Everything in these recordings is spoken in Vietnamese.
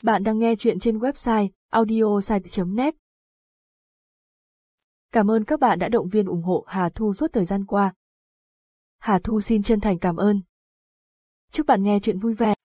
Bạn đang nghe chuyện trên website audiosite.net. Cảm ơn các bạn đã động viên ủng hộ Hà Thu suốt thời gian qua. Hà Thu xin chân thành cảm ơn. Chúc bạn nghe chuyện vui vẻ.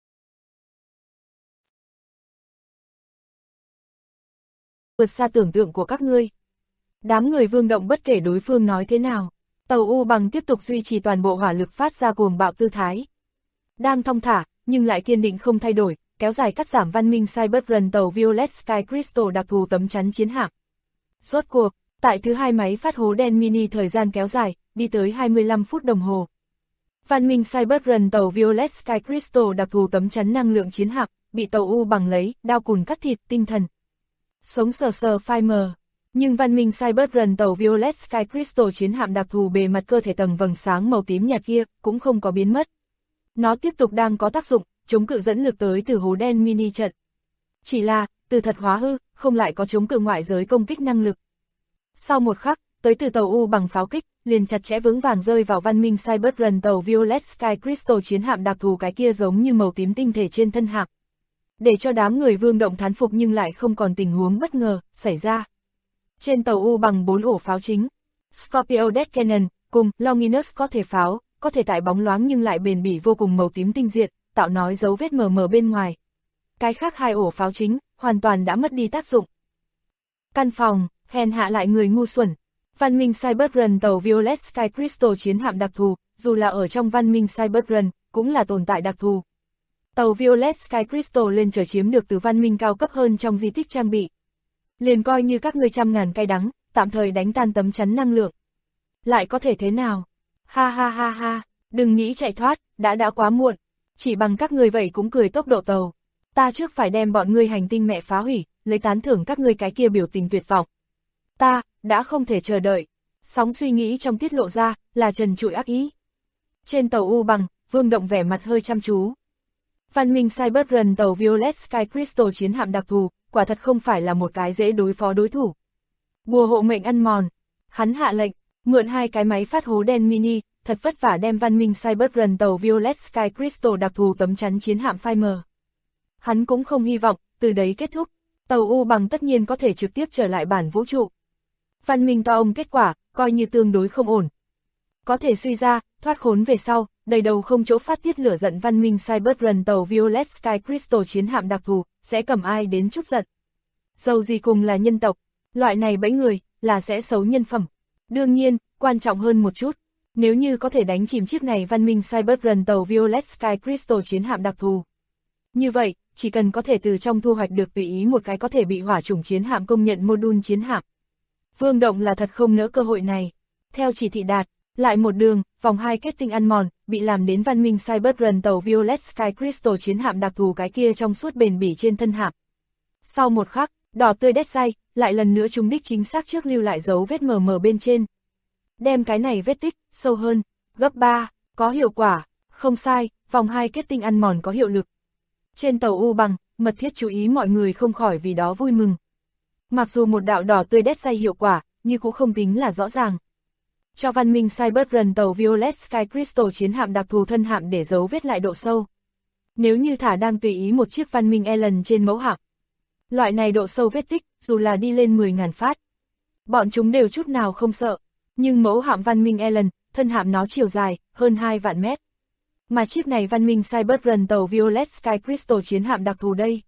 Vượt xa tưởng tượng của các ngươi. Đám người Vương Động bất kể đối phương nói thế nào, tàu U Bằng tiếp tục duy trì toàn bộ hỏa lực phát ra cuồng bạo tư thái. Đang thong thả, nhưng lại kiên định không thay đổi, kéo dài cắt giảm văn minh Cyberrun tàu Violet Sky Crystal đặc thù tấm chắn chiến hạm. Rốt cuộc, tại thứ hai máy phát hố đen mini thời gian kéo dài, đi tới 25 phút đồng hồ. Văn minh Cyberrun tàu Violet Sky Crystal đặc thù tấm chắn năng lượng chiến hạm, bị tàu U Bằng lấy, đao cùn cắt thịt, tinh thần. Sống sờ phai mờ. Nhưng văn minh Cyberrun tàu Violet Sky Crystal chiến hạm đặc thù bề mặt cơ thể tầng vầng sáng màu tím nhạt kia, cũng không có biến mất. Nó tiếp tục đang có tác dụng, chống cự dẫn lực tới từ hố đen mini trận. Chỉ là, từ thật hóa hư, không lại có chống cự ngoại giới công kích năng lực. Sau một khắc, tới từ tàu U Bằng pháo kích, liền chặt chẽ vững vàng rơi vào văn minh Cyberrun tàu Violet Sky Crystal chiến hạm đặc thù cái kia giống như màu tím tinh thể trên thân hạm. Để cho đám người Vương Động thán phục nhưng lại không còn tình huống bất ngờ xảy ra. Trên tàu U Bằng 4 ổ pháo chính, Scorpio Death Cannon, cùng Longinus có thể pháo, có thể tải bóng loáng nhưng lại bền bỉ vô cùng màu tím tinh diện, tạo nói dấu vết mờ mờ bên ngoài. Cái khác hai ổ pháo chính, hoàn toàn đã mất đi tác dụng. Căn phòng, hèn hạ lại người ngu xuẩn. Văn minh Cyberrun tàu Violet Sky Crystal chiến hạm đặc thù, dù là ở trong văn minh Cyberrun, cũng là tồn tại đặc thù. Tàu Violet Sky Crystal lên trở chiếm được từ văn minh cao cấp hơn trong di tích trang bị. Liền coi như các ngươi trăm ngàn cay đắng, tạm thời đánh tan tấm chắn năng lượng. Lại có thể thế nào? Ha ha ha ha, đừng nghĩ chạy thoát, đã quá muộn. Chỉ bằng các ngươi vậy cũng cười tốc độ tàu. Ta trước phải đem bọn ngươi hành tinh mẹ phá hủy, lấy tán thưởng các ngươi cái kia biểu tình tuyệt vọng. Ta, đã không thể chờ đợi. Sóng suy nghĩ trong tiết lộ ra, là trần trụi ác ý. Trên tàu U Bằng, Vương Động vẻ mặt hơi chăm chú. Văn minh Cyberrun tàu Violet Sky Crystal chiến hạm đặc thù, quả thật không phải là một cái dễ đối phó đối thủ. Bùa hộ mệnh ăn mòn. Hắn hạ lệnh, mượn hai cái máy phát hố đen mini, thật vất vả đem văn minh Cyberrun tàu Violet Sky Crystal đặc thù tấm chắn chiến hạm phai mờ. Hắn cũng không hy vọng, từ đấy kết thúc, tàu U Bằng tất nhiên có thể trực tiếp trở lại bản vũ trụ. Văn minh to ông kết quả, coi như tương đối không ổn. Có thể suy ra, thoát khốn về sau, đầy đầu không chỗ phát tiết lửa giận văn minh Cyberrun tàu Violet Sky Crystal chiến hạm đặc thù, sẽ cầm ai đến chút giận. Dầu gì cùng là nhân tộc, loại này bẫy người, là sẽ xấu nhân phẩm. Đương nhiên, quan trọng hơn một chút, nếu như có thể đánh chìm chiếc này văn minh Cyberrun tàu Violet Sky Crystal chiến hạm đặc thù. Như vậy, chỉ cần có thể từ trong thu hoạch được tùy ý một cái có thể bị hỏa chủng chiến hạm công nhận module chiến hạm. Vương Động là thật không nỡ cơ hội này. Theo chỉ thị đạt, lại một đường, vòng hai kết tinh ăn mòn, bị làm đến văn minh Cyberrun tàu Violet Sky Crystal chiến hạm đặc thù cái kia trong suốt bền bỉ trên thân hạm. Sau một khắc, đỏ tươi đét dây, lại lần nữa trúng đích chính xác trước lưu lại dấu vết mờ mờ bên trên. Đem cái này vết tích, sâu hơn, gấp 3, có hiệu quả, không sai, vòng hai kết tinh ăn mòn có hiệu lực. Trên tàu U Bằng, mật thiết chú ý mọi người không khỏi vì đó vui mừng. Mặc dù một đạo đỏ tươi đét dây hiệu quả, nhưng cũng không tính là rõ ràng. Cho văn minh Cyberrun tàu Violet Sky Crystal chiến hạm đặc thù thân hạm để dấu vết lại độ sâu. Nếu như thả đang tùy ý một chiếc văn minh Ellen trên mẫu hạm. Loại này độ sâu vết tích, dù là đi lên 10.000 phát. Bọn chúng đều chút nào không sợ. Nhưng mẫu hạm văn minh Ellen, thân hạm nó chiều dài, hơn 2 vạn mét. Mà chiếc này văn minh Cyberrun tàu Violet Sky Crystal chiến hạm đặc thù đây.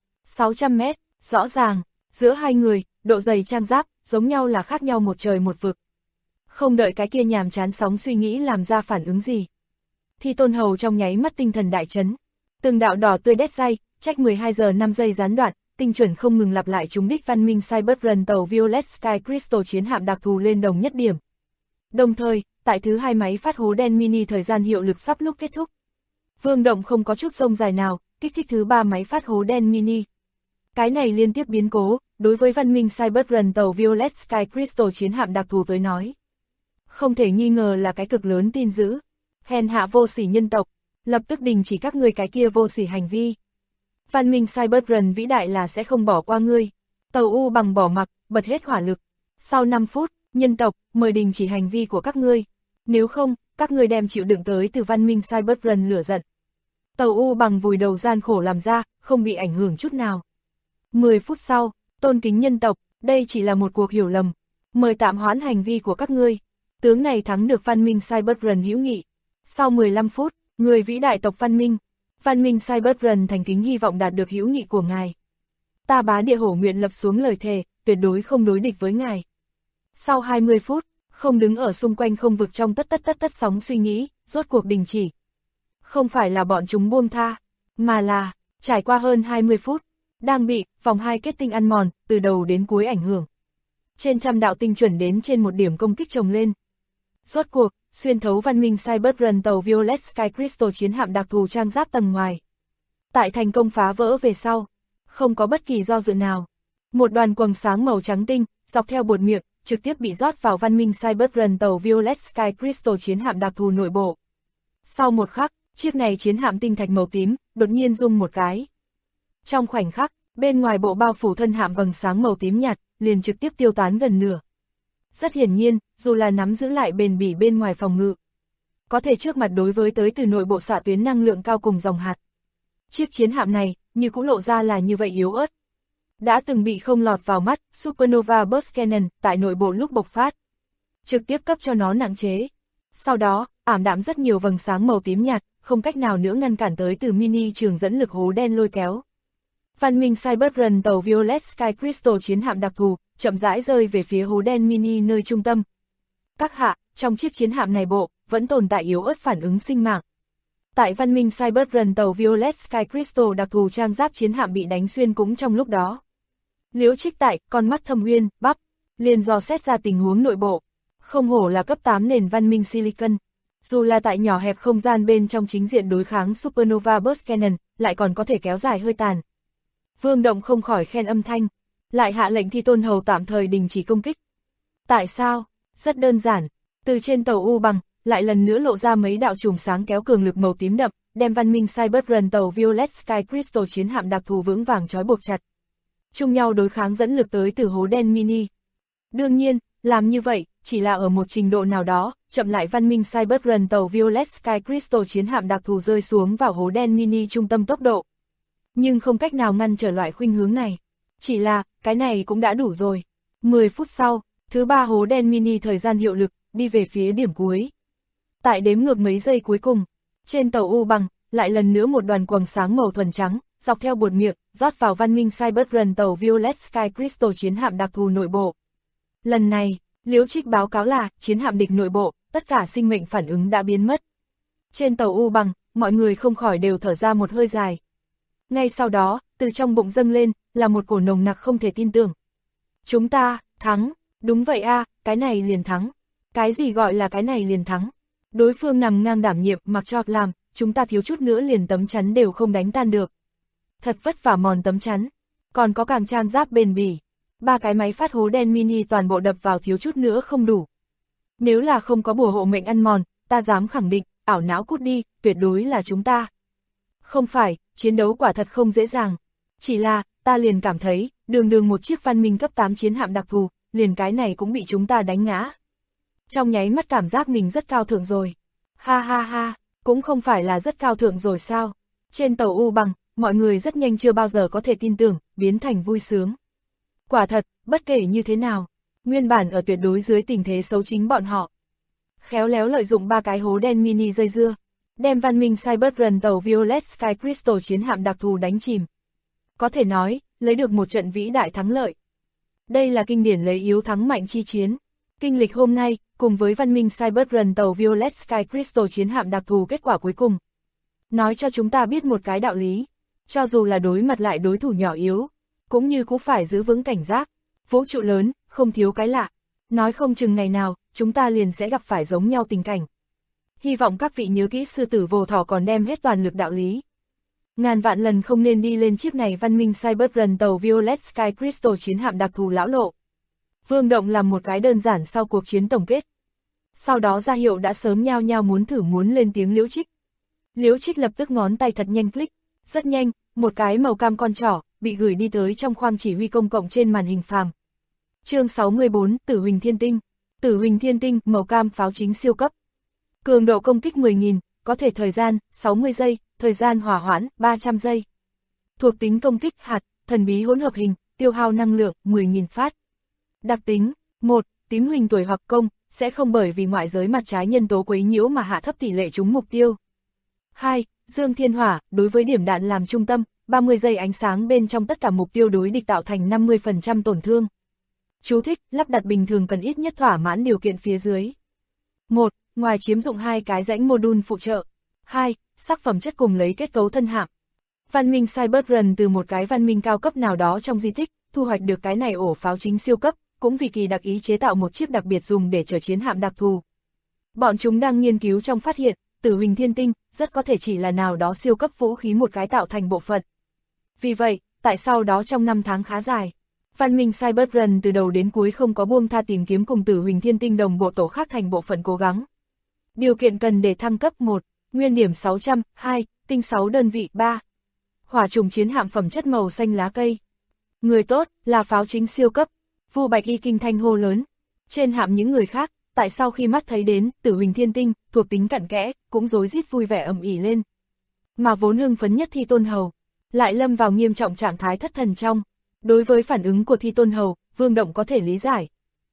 600 mét, rõ ràng, giữa hai người, độ dày trang giáp, giống nhau là khác nhau một trời một vực. Không đợi cái kia nhàm chán sóng suy nghĩ làm ra phản ứng gì. Thì Tôn Hầu trong nháy mắt tinh thần đại chấn. Từng đạo đỏ tươi đét dây, trách 12 giờ 5 giây gián đoạn, tinh chuẩn không ngừng lặp lại trúng đích văn minh Cyberrun tàu Violet Sky Crystal chiến hạm đặc thù lên đồng nhất điểm. Đồng thời, tại thứ hai máy phát hố đen mini thời gian hiệu lực sắp lúc kết thúc. Vương Động không có chút rông dài nào, kích thích thứ ba máy phát hố đen mini. Cái này liên tiếp biến cố, đối với văn minh Cyberrun tàu Violet Sky Crystal chiến hạm đặc thù tới nói. Không thể nghi ngờ là cái cực lớn tin dữ. Hèn hạ vô sỉ nhân tộc, lập tức đình chỉ các ngươi cái kia vô sỉ hành vi. Văn minh Cyberrun vĩ đại là sẽ không bỏ qua ngươi. Tàu U Bằng bỏ mặc, bật hết hỏa lực. Sau 5 phút, nhân tộc, mời đình chỉ hành vi của các ngươi. Nếu không, các ngươi đem chịu đựng tới từ văn minh Cyberrun lửa giận. Tàu U Bằng vùi đầu gian khổ làm ra, không bị ảnh hưởng chút nào. 10 phút sau, tôn kính nhân tộc, đây chỉ là một cuộc hiểu lầm. Mời tạm hoãn hành vi của các ngươi. Tướng này thắng được văn minh Cyberrun hữu nghị. Sau 15 phút, người vĩ đại tộc văn minh Cyberrun thành kính hy vọng đạt được hữu nghị của ngài. Ta bá địa hổ nguyện lập xuống lời thề, tuyệt đối không đối địch với ngài. Sau 20 phút, không đứng ở xung quanh không vực trong tất sóng suy nghĩ, rốt cuộc đình chỉ. Không phải là bọn chúng buông tha, mà là, trải qua hơn 20 phút, đang bị vòng 2 kết tinh ăn mòn, từ đầu đến cuối ảnh hưởng. Trên trăm đạo tinh chuẩn đến trên một điểm công kích chồng lên. Rốt cuộc, xuyên thấu văn minh Cyberrun tàu Violet Sky Crystal chiến hạm đặc thù trang giáp tầng ngoài. Tại thành công phá vỡ về sau, không có bất kỳ do dự nào. Một đoàn quầng sáng màu trắng tinh, dọc theo bột miệng, trực tiếp bị rót vào văn minh Cyberrun tàu Violet Sky Crystal chiến hạm đặc thù nội bộ. Sau một khắc, chiếc này chiến hạm tinh thạch màu tím, đột nhiên rung một cái. Trong khoảnh khắc, bên ngoài bộ bao phủ thân hạm vầng sáng màu tím nhạt, liền trực tiếp tiêu tán gần nửa. Rất hiển nhiên, dù là nắm giữ lại bền bỉ bên ngoài phòng ngự, có thể trước mặt đối với tới từ nội bộ xạ tuyến năng lượng cao cùng dòng hạt. Chiếc chiến hạm này, như cũng lộ ra là như vậy yếu ớt. Đã từng bị không lọt vào mắt, Supernova Burst Cannon, tại nội bộ lúc bộc phát. Trực tiếp cấp cho nó nặng chế. Sau đó, ảm đạm rất nhiều vầng sáng màu tím nhạt, không cách nào nữa ngăn cản tới từ mini trường dẫn lực hố đen lôi kéo. Văn minh Cyberrun tàu Violet Sky Crystal chiến hạm đặc thù, chậm rãi rơi về phía hố đen mini nơi trung tâm. Các hạ, trong chiếc chiến hạm này bộ, vẫn tồn tại yếu ớt phản ứng sinh mạng. Tại văn minh Cyberrun tàu Violet Sky Crystal đặc thù trang giáp chiến hạm bị đánh xuyên cũng trong lúc đó. Liễu Trích tại, con mắt thâm uyên, bắp, liền dò xét ra tình huống nội bộ. Không hổ là cấp 8 nền văn minh Silicon. Dù là tại nhỏ hẹp không gian bên trong chính diện đối kháng Supernova Burst Cannon, lại còn có thể kéo dài hơi tàn. Vương Động không khỏi khen âm thanh, lại hạ lệnh Thi Tôn Hầu tạm thời đình chỉ công kích. Tại sao? Rất đơn giản, từ trên tàu U Bằng, lại lần nữa lộ ra mấy đạo chùm sáng kéo cường lực màu tím đậm, đem văn minh Cyberrun tàu Violet Sky Crystal chiến hạm đặc thù vững vàng trói buộc chặt. Chung nhau đối kháng dẫn lực tới từ hố đen mini. Đương nhiên, làm như vậy, chỉ là ở một trình độ nào đó, chậm lại văn minh Cyberrun tàu Violet Sky Crystal chiến hạm đặc thù rơi xuống vào hố đen mini trung tâm tốc độ. Nhưng không cách nào ngăn trở loại khuynh hướng này. Chỉ là, cái này cũng đã đủ rồi. 10 phút sau, thứ 3 hố đen mini thời gian hiệu lực, đi về phía điểm cuối. Tại đếm ngược mấy giây cuối cùng, trên tàu U Bằng, lại lần nữa một đoàn quầng sáng màu thuần trắng, dọc theo bột miệng, rót vào văn minh Cyberrun tàu Violet Sky Crystal chiến hạm đặc thù nội bộ. Lần này, Liễu Trích báo cáo là, chiến hạm địch nội bộ, tất cả sinh mệnh phản ứng đã biến mất. Trên tàu U Bằng, mọi người không khỏi đều thở ra một hơi dài. Ngay sau đó, từ trong bụng dâng lên, là một cổ nồng nặc không thể tin tưởng. Chúng ta, thắng, đúng vậy a, cái này liền thắng. Cái gì gọi là cái này liền thắng? Đối phương nằm ngang đảm nhiệm mặc cho làm, chúng ta thiếu chút nữa liền tấm chắn đều không đánh tan được. Thật vất vả mòn tấm chắn, còn có càng trang giáp bền bỉ. 3 cái máy phát hố đen mini toàn bộ đập vào thiếu chút nữa không đủ. Nếu là không có bùa hộ mệnh ăn mòn, ta dám khẳng định, ảo não cút đi, tuyệt đối là chúng ta. Không phải, chiến đấu quả thật không dễ dàng. Chỉ là, ta liền cảm thấy, đường một chiếc văn minh cấp 8 chiến hạm đặc thù, liền cái này cũng bị chúng ta đánh ngã. Trong nháy mắt cảm giác mình rất cao thượng rồi. Ha ha ha, cũng không phải là rất cao thượng rồi sao. Trên tàu U Bằng, mọi người rất nhanh chưa bao giờ có thể tin tưởng, biến thành vui sướng. Quả thật, bất kể như thế nào, nguyên bản ở tuyệt đối dưới tình thế xấu chính bọn họ. Khéo léo lợi dụng 3 cái hố đen mini dây dưa, đem văn minh Cyberrun tàu Violet Sky Crystal chiến hạm đặc thù đánh chìm. Có thể nói, lấy được một trận vĩ đại thắng lợi. Đây là kinh điển lấy yếu thắng mạnh chi chiến. Kinh lịch hôm nay, cùng với văn minh Cyberrun tàu Violet Sky Crystal chiến hạm đặc thù kết quả cuối cùng. Nói cho chúng ta biết một cái đạo lý, cho dù là đối mặt lại đối thủ nhỏ yếu, cũng như cũng phải giữ vững cảnh giác. Vũ trụ lớn, không thiếu cái lạ. Nói không chừng ngày nào, chúng ta liền sẽ gặp phải giống nhau tình cảnh. Hy vọng các vị nhớ kỹ sư tử vồ thỏ còn đem hết toàn lực đạo lý. Ngàn vạn lần không nên đi lên chiếc này văn minh Cyberrun tàu Violet Sky Crystal chiến hạm đặc thù lão lộ. Vương Động làm một cái đơn giản sau cuộc chiến tổng kết. Sau đó ra hiệu đã sớm nhao nhao muốn lên tiếng Liễu Trích. Liễu Trích lập tức ngón tay thật nhanh click, rất nhanh, một cái màu cam con trỏ, bị gửi đi tới trong khoang chỉ huy công cộng trên màn hình phàm. Chương 64, Tử Huỳnh Thiên Tinh. Tử Huỳnh Thiên Tinh, màu cam pháo chính siêu cấp. Cường độ công kích 10.000, có thể thời gian, 60 giây, thời gian hỏa hoãn 300 giây. Thuộc tính công kích hạt, thần bí hỗn hợp hình, tiêu hao năng lượng 10.000 phát. Đặc tính 1. Tím huỳnh tuổi hoặc công, sẽ không bởi vì ngoại giới mặt trái nhân tố quấy nhiễu mà hạ thấp tỷ lệ trúng mục tiêu. 2. Dương thiên hỏa, đối với điểm đạn làm trung tâm, 30 giây ánh sáng bên trong tất cả mục tiêu đối địch tạo thành 50% tổn thương. Chú thích, lắp đặt bình thường cần ít nhất thỏa mãn điều kiện phía dưới. 1. Ngoài chiếm dụng 2 cái rãnh module phụ trợ. 2. Sắc phẩm chất cùng lấy kết cấu thân hạm. Văn minh Cyberrun từ một cái văn minh cao cấp nào đó trong di tích, thu hoạch được cái này ổ pháo chính siêu cấp, cũng vì kỳ đặc ý chế tạo một chiếc đặc biệt dùng để chở chiến hạm đặc thù. Bọn chúng đang nghiên cứu trong phát hiện, tử huỳnh thiên tinh, rất có thể chỉ là nào đó siêu cấp vũ khí một cái tạo thành bộ phận. Vì vậy, tại sau đó trong 5 tháng khá dài, văn minh Cyberrun từ đầu đến cuối không có buông tha tìm kiếm cùng tử huỳnh thiên tinh đồng bộ tổ khác thành bộ phận cố gắng. Điều kiện cần để thăng cấp 1, nguyên điểm 600, 2, tinh 6 đơn vị 3. Hỏa trùng chiến hạm phẩm chất màu xanh lá cây. Người tốt, là pháo chính siêu cấp. Vu Bạch Y kinh thanh hô lớn. Trên hạm những người khác, tại sau khi mắt thấy đến, tử huỳnh thiên tinh, thuộc tính cặn kẽ, cũng rối rít vui vẻ ầm ĩ lên. Mà vốn hưng phấn nhất Thi Tôn Hầu, lại lâm vào nghiêm trọng trạng thái thất thần trong. Đối với phản ứng của Thi Tôn Hầu, Vương Động có thể lý giải.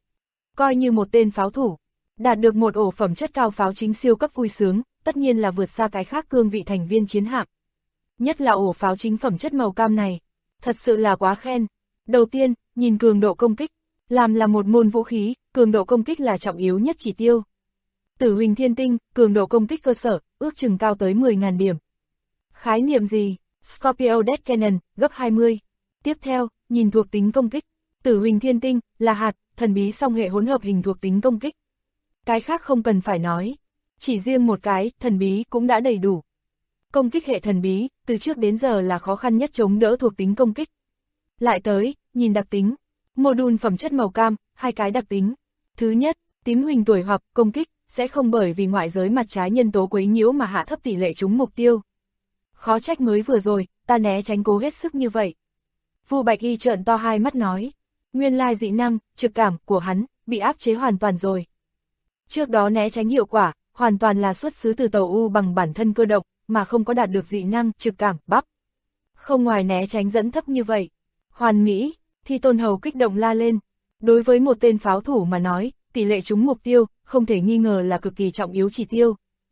Coi như một tên pháo thủ, đạt được một ổ phẩm chất cao pháo chính siêu cấp vui sướng, tất nhiên là vượt xa cái khác cương vị thành viên chiến hạm. Nhất là ổ pháo chính phẩm chất màu cam này, thật sự là quá khen. Đầu tiên, nhìn cường độ công kích, làm là một môn vũ khí, cường độ công kích là trọng yếu nhất chỉ tiêu. Tử huỳnh thiên tinh, cường độ công kích cơ sở, ước chừng cao tới 10.000 điểm. Khái niệm gì? Scorpio Death Cannon, gấp 20. Tiếp theo, nhìn thuộc tính công kích. Tử huỳnh thiên tinh, là hạt, thần bí song hệ hỗn hợp hình thuộc tính công kích. Cái khác không cần phải nói. Chỉ riêng một cái, thần bí cũng đã đầy đủ. Công kích hệ thần bí, từ trước đến giờ là khó khăn nhất chống đỡ thuộc tính công kích. Lại tới, nhìn đặc tính. Module phẩm chất màu cam, 2 cái đặc tính. Thứ nhất, tím huỳnh tuổi hoặc công kích, sẽ không bởi vì ngoại giới mặt trái nhân tố quấy nhiễu mà hạ thấp tỷ lệ trúng mục tiêu. Khó trách mới vừa rồi, ta né tránh cố hết sức như vậy. Vu Bạch Y trợn to hai mắt nói. Nguyên lai dị năng, trực cảm của hắn, bị áp chế hoàn toàn rồi. Trước đó né tránh hiệu quả, hoàn toàn là xuất xứ từ tàu U bằng bản thân cơ động, mà không có đạt được dị năng, trực cảm, bắp. Không ngoài né tránh dẫn thấp như vậy. Hoàn mỹ, Thi Tôn Hầu kích động la lên. Đối với một tên pháo thủ mà nói, tỷ lệ trúng mục tiêu, không thể nghi ngờ là cực kỳ trọng yếu chỉ tiêu.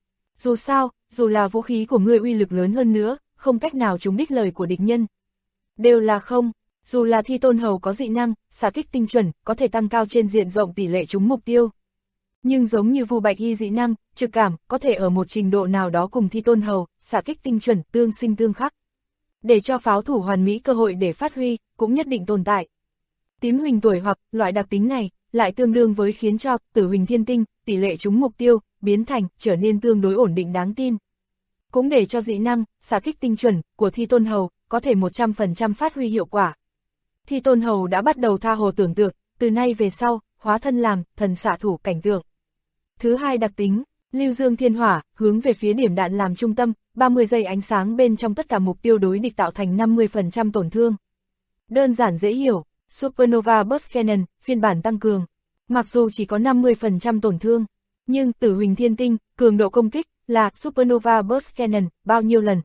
Dù sao, dù là vũ khí của ngươi uy lực lớn hơn nữa, không cách nào trúng đích lời của địch nhân. Đều là không, dù là Thi Tôn Hầu có dị năng, xạ kích tinh chuẩn, có thể tăng cao trên diện rộng tỷ lệ trúng mục tiêu. Nhưng giống như Vu Bạch Y dị năng, trực cảm, có thể ở một trình độ nào đó cùng Thi Tôn Hầu, xạ kích tinh chuẩn, tương sinh tương khắc. Để cho pháo thủ hoàn mỹ cơ hội để phát huy, cũng nhất định tồn tại. Tím huỳnh tuổi hoặc, loại đặc tính này, lại tương đương với khiến cho tử huỳnh thiên tinh, tỷ lệ trúng mục tiêu, biến thành, trở nên tương đối ổn định đáng tin. Cũng để cho dị năng, xạ kích tinh chuẩn, của Thi Tôn Hầu, có thể 100% phát huy hiệu quả. Thi Tôn Hầu đã bắt đầu tha hồ tưởng tượng, từ nay về sau, hóa thân làm, thần xạ thủ cảnh tượng. Thứ hai đặc tính, lưu dương thiên hỏa, hướng về phía điểm đạn làm trung tâm, 30 giây ánh sáng bên trong tất cả mục tiêu đối địch tạo thành 50% tổn thương. Đơn giản dễ hiểu, Supernova Burst Cannon, phiên bản tăng cường. Mặc dù chỉ có 50% tổn thương, nhưng tử huỳnh thiên tinh, cường độ công kích, là Supernova Burst Cannon, bao nhiêu lần?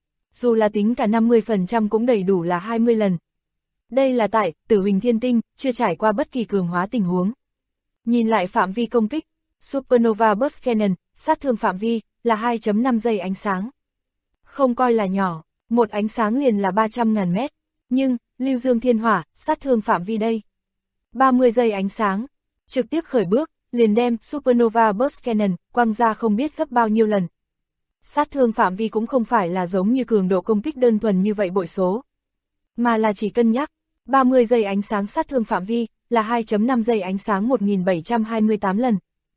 Dù là tính cả 50% cũng đầy đủ là 20 lần. Đây là tại, tử huỳnh thiên tinh, chưa trải qua bất kỳ cường hóa tình huống. Nhìn lại phạm vi công kích, Supernova Burst Cannon, sát thương phạm vi, là 2.5 giây ánh sáng. Không coi là nhỏ, một ánh sáng liền là 300.000 mét. Nhưng, lưu dương thiên hỏa, sát thương phạm vi đây. 30 giây ánh sáng, trực tiếp khởi bước, liền đem Supernova Burst Cannon, quăng ra không biết gấp bao nhiêu lần. Sát thương phạm vi cũng không phải là giống như cường độ công kích đơn thuần như vậy bội số. Mà là chỉ cân nhắc, 30 giây ánh sáng sát thương phạm vi, là 2.5 giây ánh sáng 1728 lần.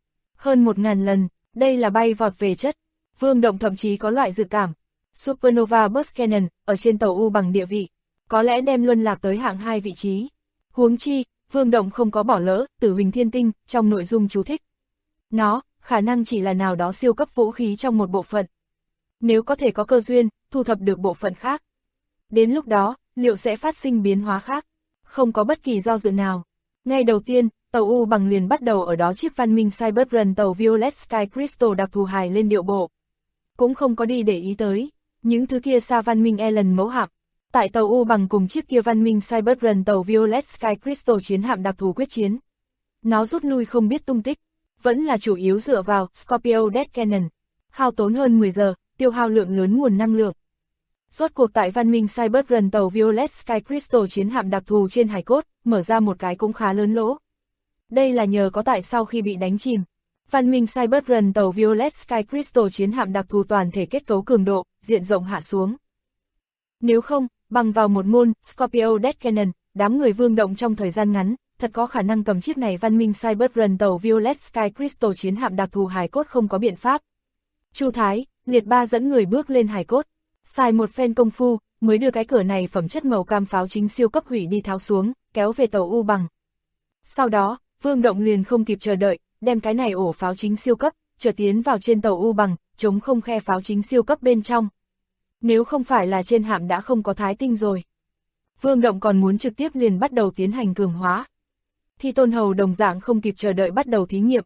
Hơn 1.000 lần, đây là bay vọt về chất. Vương Động thậm chí có loại dự cảm. Supernova Burst Cannon, ở trên tàu U bằng địa vị, có lẽ đem luân lạc tới hạng 2 vị trí. Huống chi, Vương Động không có bỏ lỡ tử huỳnh thiên tinh trong nội dung chú thích. Nó, khả năng chỉ là nào đó siêu cấp vũ khí trong một bộ phận. Nếu có thể có cơ duyên, thu thập được bộ phận khác. Đến lúc đó, liệu sẽ phát sinh biến hóa khác? Không có bất kỳ do dự nào. Ngay đầu tiên, tàu U bằng liền bắt đầu ở đó chiếc văn minh Cyberrun tàu Violet Sky Crystal đặc thù hài lên điệu bộ. Cũng không có đi để ý tới. Những thứ kia xa văn minh Ellen mẫu hạm. Tại tàu U bằng cùng chiếc kia văn minh Cyberrun tàu Violet Sky Crystal chiến hạm đặc thù quyết chiến. Nó rút lui không biết tung tích, vẫn là chủ yếu dựa vào Scorpio Death Cannon, hao tốn hơn 10 giờ, tiêu hao lượng lớn nguồn năng lượng. Rốt cuộc tại văn minh Cyberrun tàu Violet Sky Crystal chiến hạm đặc thù trên hải cốt, mở ra một cái cũng khá lớn lỗ. Đây là nhờ có tại sau khi bị đánh chìm, văn minh Cyberrun tàu Violet Sky Crystal chiến hạm đặc thù toàn thể kết cấu cường độ, diện rộng hạ xuống. Nếu không, bằng vào một môn Scorpio Death Cannon, đám người Vương Động trong thời gian ngắn, thật có khả năng cầm chiếc này văn minh Cyberrun tàu Violet Sky Crystal chiến hạm đặc thù hải cốt không có biện pháp. Chu Thái, Liệt Ba dẫn người bước lên hải cốt, xài một phen công phu, mới đưa cái cửa này phẩm chất màu cam pháo chính siêu cấp hủy đi tháo xuống, kéo về tàu U bằng. Sau đó, Vương Động liền không kịp chờ đợi, đem cái này ổ pháo chính siêu cấp, trở tiến vào trên tàu U bằng, chống không khe pháo chính siêu cấp bên trong. Nếu không phải là trên hạm đã không có thái tinh rồi, Vương Động còn muốn trực tiếp liền bắt đầu tiến hành cường hóa. Thi Tôn Hầu đồng dạng không kịp chờ đợi bắt đầu thí nghiệm.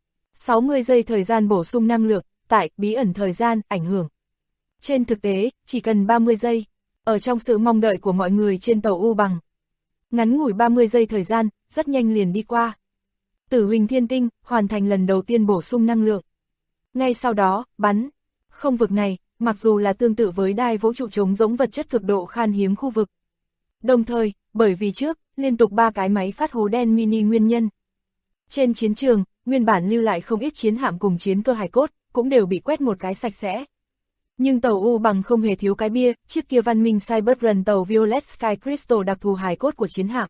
60 giây thời gian bổ sung năng lượng, tại bí ẩn thời gian, ảnh hưởng. Trên thực tế, chỉ cần 30 giây, ở trong sự mong đợi của mọi người trên tàu U bằng. Ngắn ngủi 30 giây thời gian, rất nhanh liền đi qua. Tử Huỳnh Thiên Tinh, hoàn thành lần đầu tiên bổ sung năng lượng. Ngay sau đó, bắn. Không vực này, mặc dù là tương tự với đai vũ trụ trống rỗng vật chất cực độ khan hiếm khu vực. Đồng thời, bởi vì trước, liên tục 3 cái máy phát hố đen mini nguyên nhân. Trên chiến trường, nguyên bản lưu lại không ít chiến hạm cùng chiến cơ hải cốt, cũng đều bị quét một cái sạch sẽ. Nhưng tàu U bằng không hề thiếu cái bia, chiếc kia văn minh Cyberrun tàu Violet Sky Crystal đặc thù hải cốt của chiến hạm.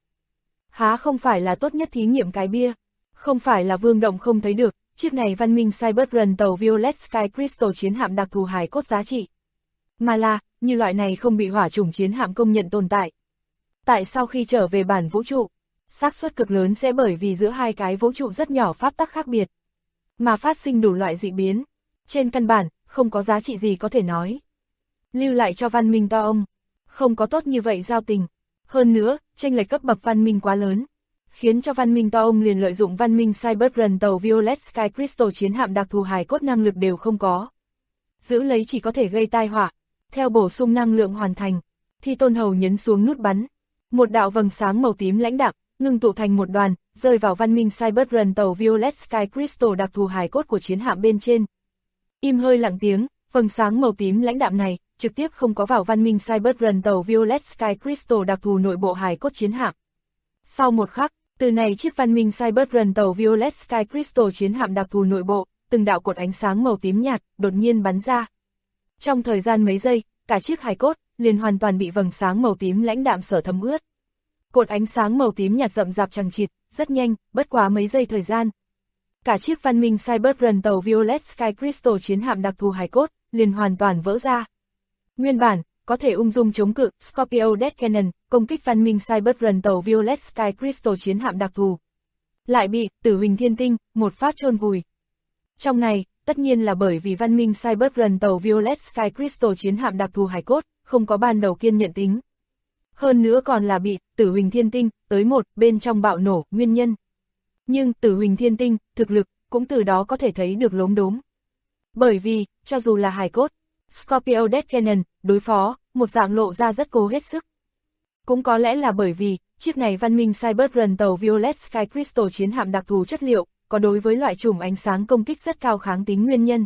Há không phải là tốt nhất thí nghiệm cái bia, không phải là Vương Động không thấy được, chiếc này văn minh Cyberrun tàu Violet Sky Crystal chiến hạm đặc thù hải cốt giá trị. Mà là, như loại này không bị hỏa chủng chiến hạm công nhận tồn tại. Tại sau khi trở về bản vũ trụ, xác suất cực lớn sẽ bởi vì giữa hai cái vũ trụ rất nhỏ pháp tắc khác biệt, mà phát sinh đủ loại dị biến. Trên căn bản, không có giá trị gì có thể nói. Lưu lại cho văn minh to ông, không có tốt như vậy giao tình. Hơn nữa, chênh lệch cấp bậc văn minh quá lớn, khiến cho văn minh to ông liền lợi dụng văn minh Cyberrun tàu Violet Sky Crystal chiến hạm đặc thù hải cốt năng lực đều không có. Giữ lấy chỉ có thể gây tai họa. Theo bổ sung năng lượng hoàn thành, Thi Tôn Hầu nhấn xuống nút bắn. Một đạo vầng sáng màu tím lãnh đạm, ngưng tụ thành một đoàn, rơi vào văn minh Cyberrun tàu Violet Sky Crystal đặc thù hải cốt của chiến hạm bên trên. Im hơi lặng tiếng, vầng sáng màu tím lãnh đạm này, trực tiếp không có vào văn minh Cyberrun tàu Violet Sky Crystal đặc thù nội bộ hải cốt chiến hạm. Sau một khắc, từ này chiếc văn minh Cyberrun tàu Violet Sky Crystal chiến hạm đặc thù nội bộ, từng đạo cột ánh sáng màu tím nhạt, đột nhiên bắn ra. Trong thời gian mấy giây, cả chiếc hải cốt, liền hoàn toàn bị vầng sáng màu tím lãnh đạm sở thấm ướt. Cột ánh sáng màu tím nhạt rậm rạp chằng chịt, rất nhanh, bất quá mấy giây thời gian. Cả chiếc văn minh Cyberrun tàu Violet Sky Crystal chiến hạm đặc thù hải cốt, liền hoàn toàn vỡ ra. Nguyên bản, có thể ung dung chống cự, Scorpio Death Cannon, công kích văn minh Cyberrun tàu Violet Sky Crystal chiến hạm đặc thù. Lại bị, Tử Huỳnh Thiên Tinh, một phát chôn vùi. Trong này, tất nhiên là bởi vì văn minh Cyberrun tàu Violet Sky Crystal chiến hạm đặc thù hải cốt, không có ban đầu kiên nhận tính. Hơn nữa còn là bị, Tử Huỳnh Thiên Tinh, tới một, bên trong bạo nổ, nguyên nhân. Nhưng, Tử Huỳnh Thiên Tinh, thực lực, cũng từ đó có thể thấy được lốm đốm. Bởi vì, cho dù là hải cốt, Scorpio Death Cannon, đối phó, một dạng lộ ra rất cố hết sức. Cũng có lẽ là bởi vì, chiếc này văn minh Cyberrun tàu Violet Sky Crystal chiến hạm đặc thù chất liệu, có đối với loại chùm ánh sáng công kích rất cao kháng tính nguyên nhân.